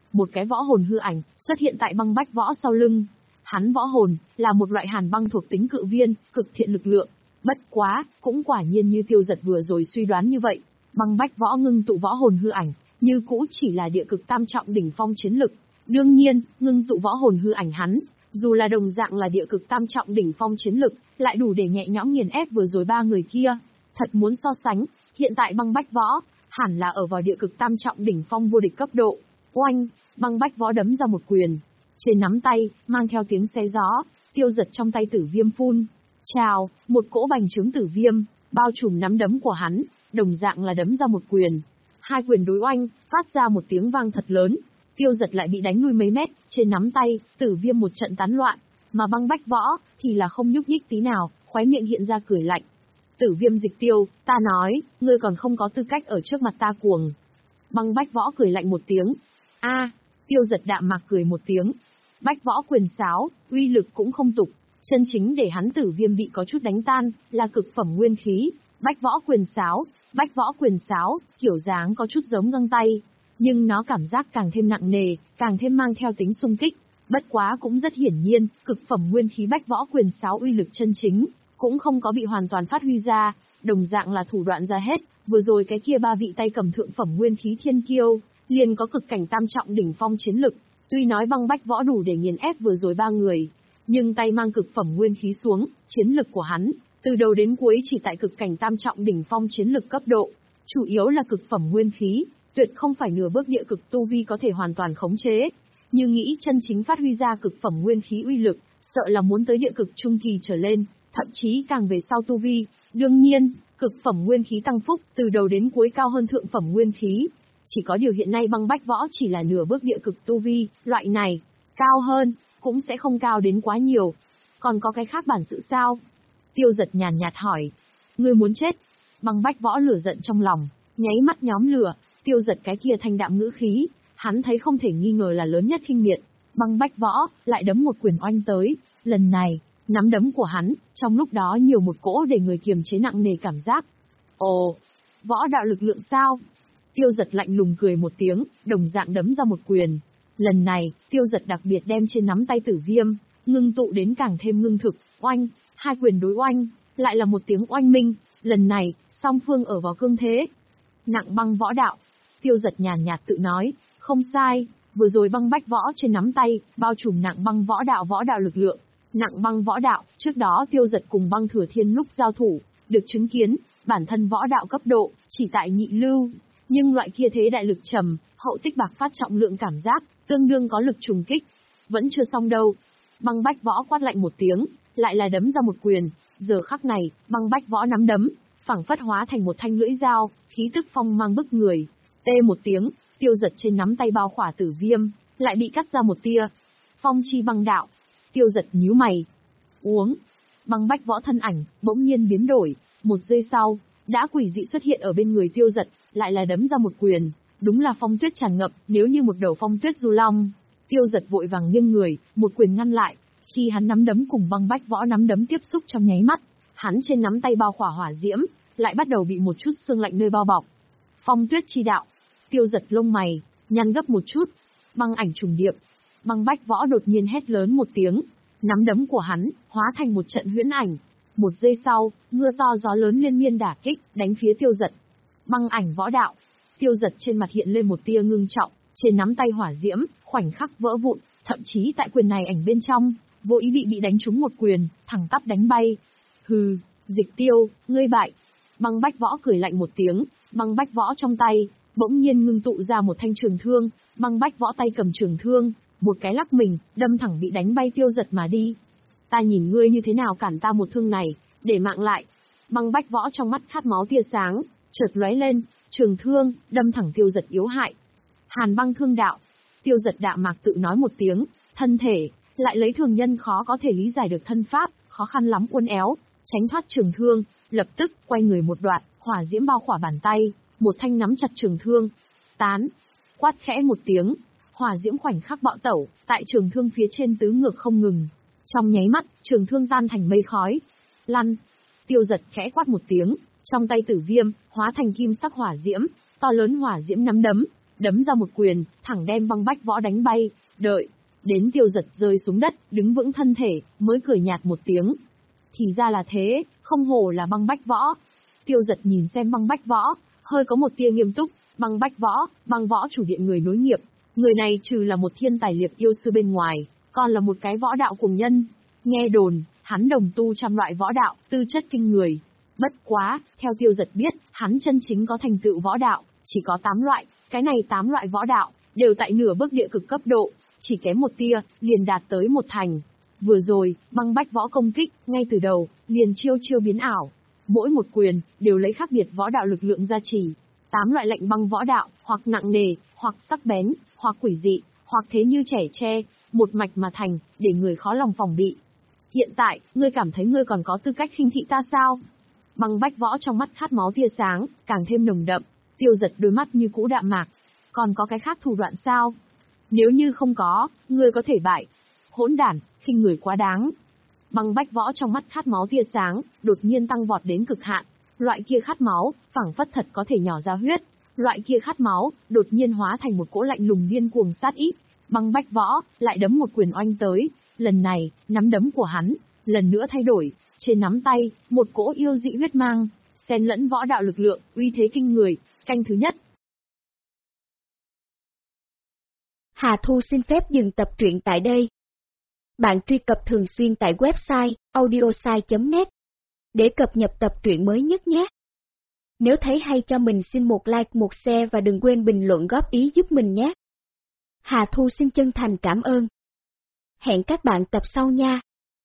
một cái võ hồn hư ảnh xuất hiện tại Băng Bách Võ sau lưng. Hắn võ hồn là một loại hàn băng thuộc tính cự viên, cực thiện lực lượng. Bất quá, cũng quả nhiên như Tiêu Dật vừa rồi suy đoán như vậy, Băng Bách Võ ngưng tụ võ hồn hư ảnh, như cũ chỉ là địa cực tam trọng đỉnh phong chiến lực. Đương nhiên, ngưng tụ võ hồn hư ảnh hắn, dù là đồng dạng là địa cực tam trọng đỉnh phong chiến lực, lại đủ để nhẹ nhõm nghiền ép vừa rồi ba người kia. Thật muốn so sánh, hiện tại Băng Bách Võ hẳn là ở vào địa cực tam trọng đỉnh phong vô địch cấp độ. Oanh, Băng Bách Võ đấm ra một quyền. Trên nắm tay, mang theo tiếng xé gió, Tiêu Dật trong tay tử viêm phun. Chào, một cỗ bành trướng tử viêm, bao trùm nắm đấm của hắn, đồng dạng là đấm ra một quyền. Hai quyền đối oanh, phát ra một tiếng vang thật lớn. Tiêu Dật lại bị đánh lui mấy mét, trên nắm tay, tử viêm một trận tán loạn, mà Băng Bách Võ thì là không nhúc nhích tí nào, khóe miệng hiện ra cười lạnh. Tử viêm dịch tiêu, ta nói, ngươi còn không có tư cách ở trước mặt ta cuồng. Băng Bách Võ cười lạnh một tiếng. A, Tiêu Dật đạm mạc cười một tiếng. Bách Võ quyền sáo, uy lực cũng không tục, chân chính để hắn tử viêm bị có chút đánh tan, là cực phẩm nguyên khí. Bách Võ quyền sáo, Bách Võ quyền sáo, kiểu dáng có chút giống găng tay, nhưng nó cảm giác càng thêm nặng nề, càng thêm mang theo tính xung kích. Bất quá cũng rất hiển nhiên, cực phẩm nguyên khí Bách Võ quyền sáo uy lực chân chính, cũng không có bị hoàn toàn phát huy ra, đồng dạng là thủ đoạn ra hết. Vừa rồi cái kia ba vị tay cầm thượng phẩm nguyên khí thiên kiêu, liền có cực cảnh tam trọng đỉnh phong chiến lực. Tuy nói Băng Bách Võ đủ để nghiền ép vừa rồi ba người, nhưng tay mang cực phẩm nguyên khí xuống, chiến lực của hắn, từ đầu đến cuối chỉ tại cực cảnh tam trọng đỉnh phong chiến lực cấp độ, chủ yếu là cực phẩm nguyên khí, tuyệt không phải nửa bước địa cực tu vi có thể hoàn toàn khống chế. Như nghĩ chân chính phát huy ra cực phẩm nguyên khí uy lực, sợ là muốn tới địa cực trung kỳ trở lên, thậm chí càng về sau tu vi. Đương nhiên, cực phẩm nguyên khí tăng phúc, từ đầu đến cuối cao hơn thượng phẩm nguyên khí. Chỉ có điều hiện nay Băng Bách Võ chỉ là nửa bước địa cực tu vi, loại này, cao hơn, cũng sẽ không cao đến quá nhiều. Còn có cái khác bản sự sao? Tiêu Dật nhàn nhạt hỏi. Ngươi muốn chết? Băng Bách Võ lửa giận trong lòng, nháy mắt nhóm lửa. Tiêu Dật cái kia thanh đạm ngữ khí, hắn thấy không thể nghi ngờ là lớn nhất khinh miệt. Băng Bách Võ lại đấm một quyền oanh tới, lần này, nắm đấm của hắn, trong lúc đó nhiều một cỗ để người kiềm chế nặng nề cảm giác. Ồ, võ đạo lực lượng sao? Tiêu Dật lạnh lùng cười một tiếng, đồng dạng đấm ra một quyền. Lần này, Tiêu Dật đặc biệt đem trên nắm tay tử viêm, ngưng tụ đến càng thêm ngưng thực, oanh, hai quyền đối oanh, lại là một tiếng oanh minh, lần này, song phương ở vào cương thế. Nặng băng võ đạo. Tiêu Dật nhàn nhạt tự nói, không sai, vừa rồi Băng Bách Võ trên nắm tay, bao trùm nặng băng võ đạo võ đạo lực lượng. Nặng băng võ đạo, trước đó Tiêu Dật cùng Băng Thừa Thiên lúc giao thủ, được chứng kiến, bản thân võ đạo cấp độ, chỉ tại nhị lưu, nhưng loại kia thế đại lực trầm, hậu tích bạc phát trọng lượng cảm giác, tương đương có lực trùng kích. Vẫn chưa xong đâu. Băng Bách Võ quát lạnh một tiếng, lại là đấm ra một quyền, giờ khắc này, Băng Bách Võ nắm đấm, phảng phất hóa thành một thanh lưỡi dao, khí tức phong mang bức người. Tê một tiếng, Tiêu Dật trên nắm tay bao khỏa tử viêm, lại bị cắt ra một tia. Phong chi băng đạo. Tiêu Dật nhíu mày. Uống. Băng Bách Võ thân ảnh, bỗng nhiên biến đổi, một giây sau, đã quỷ dị xuất hiện ở bên người Tiêu Dật, lại là đấm ra một quyền, đúng là phong tuyết tràn ngập, nếu như một đầu phong tuyết du long. Tiêu Dật vội vàng nghiêng người, một quyền ngăn lại, khi hắn nắm đấm cùng Băng Bách Võ nắm đấm tiếp xúc trong nháy mắt, hắn trên nắm tay bao khỏa hỏa diễm, lại bắt đầu bị một chút sương lạnh nơi bao bọc. Phong tuyết chi đạo. Tiêu Dật lông mày, nhăn gấp một chút, băng ảnh trùng điệp. Băng Bách Võ đột nhiên hét lớn một tiếng, nắm đấm của hắn, hóa thành một trận huyễn ảnh. Một giây sau, mưa to gió lớn liên miên đả kích, đánh phía Tiêu Dật. Băng ảnh võ đạo. Tiêu Dật trên mặt hiện lên một tia ngưng trọng, trên nắm tay hỏa diễm, khoảnh khắc vỡ vụn, thậm chí tại quyền này ảnh bên trong, vô ý bị bị đánh trúng một quyền, thẳng tắp đánh bay. Hừ, Dịch Tiêu, ngươi bại. Băng Bách Võ cười lạnh một tiếng, Băng Bách Võ trong tay, bỗng nhiên ngưng tụ ra một thanh trường thương, Băng Bách Võ tay cầm trường thương, một cái lắc mình, đâm thẳng bị đánh bay Tiêu Dật mà đi. Ta nhìn ngươi như thế nào cản ta một thương này, để mạng lại. Băng Bách Võ trong mắt khát máu tia sáng, chợt lóe lên, trường thương, đâm thẳng Tiêu Dật yếu hại. Hàn băng thương đạo. Tiêu Dật đạm mạc tự nói một tiếng, thân thể, lại lấy thường nhân khó có thể lý giải được thân pháp, khó khăn lắm uốn éo, tránh thoát trường thương, lập tức, quay người một đoạn, hỏa diễm bao khỏa bàn tay, một thanh nắm chặt trường thương. Tán. Quát khẽ một tiếng, hỏa diễm khoảnh khắc bạo tẩu, tại trường thương phía trên tứ ngược không ngừng. Trong nháy mắt, trường thương tan thành mây khói. Lăn. Tiêu Dật khẽ quát một tiếng, trong tay tử viêm, hóa thành kim sắc hỏa diễm, to lớn hỏa diễm nắm đấm, đấm ra một quyền, thẳng đem Băng Bách Võ đánh bay, đợi. Đến Tiêu Giật rơi xuống đất, đứng vững thân thể, mới cười nhạt một tiếng. Thì ra là thế, không hổ là Băng Bách Võ. Tiêu Giật nhìn xem Băng Bách Võ, hơi có một tia nghiêm túc, Băng Bách Võ, Băng Võ chủ điện người nối nghiệp. Người này trừ là một thiên tài liệp yêu sư bên ngoài, còn là một cái võ đạo cuồng nhân. Nghe đồn, hắn đồng tu trăm loại võ đạo, tư chất kinh người. Bất quá, theo Tiêu Giật biết, hắn chân chính có thành tựu võ đạo, chỉ có tám loại, cái này tám loại võ đạo, đều tại nửa bước địa cực cấp độ, chỉ kém một tia, liền đạt tới một thành. Vừa rồi, Băng Bách Võ công kích, ngay từ đầu, liền chiêu chiêu biến ảo. Mỗi một quyền, đều lấy khác biệt võ đạo lực lượng gia trì. Tám loại lệnh băng võ đạo, hoặc nặng nề, hoặc sắc bén, hoặc quỷ dị, hoặc thế như trẻ tre, một mạch mà thành, để người khó lòng phòng bị. Hiện tại, ngươi cảm thấy ngươi còn có tư cách khinh thị ta sao? Băng Bách Võ trong mắt khát máu tia sáng, càng thêm nồng đậm. Tiêu Giật đôi mắt như cũ đạm mạc. Còn có cái khác thủ đoạn sao? Nếu như không có, ngươi có thể bại. Hỗn đản, khinh người quá đáng. Băng Bách Võ trong mắt khát máu tia sáng, đột nhiên tăng vọt đến cực hạn. Loại kia khát máu, phảng phất thật có thể nhỏ ra huyết. Loại kia khát máu, đột nhiên hóa thành một cỗ lạnh lùng điên cuồng sát ý. Băng Bách Võ lại đấm một quyền oanh tới, lần này, nắm đấm của hắn lần nữa thay đổi, trên nắm tay, một cỗ yêu dị huyết mang, xen lẫn võ đạo lực lượng, uy thế kinh người. Canh thứ nhất. Hà Thu xin phép dừng tập truyện tại đây. Bạn truy cập thường xuyên tại website audiosai chấm net để cập nhật tập truyện mới nhất nhé. Nếu thấy hay cho mình xin một like, một share và đừng quên bình luận góp ý giúp mình nhé. Hà Thu xin chân thành cảm ơn. Hẹn các bạn tập sau nha.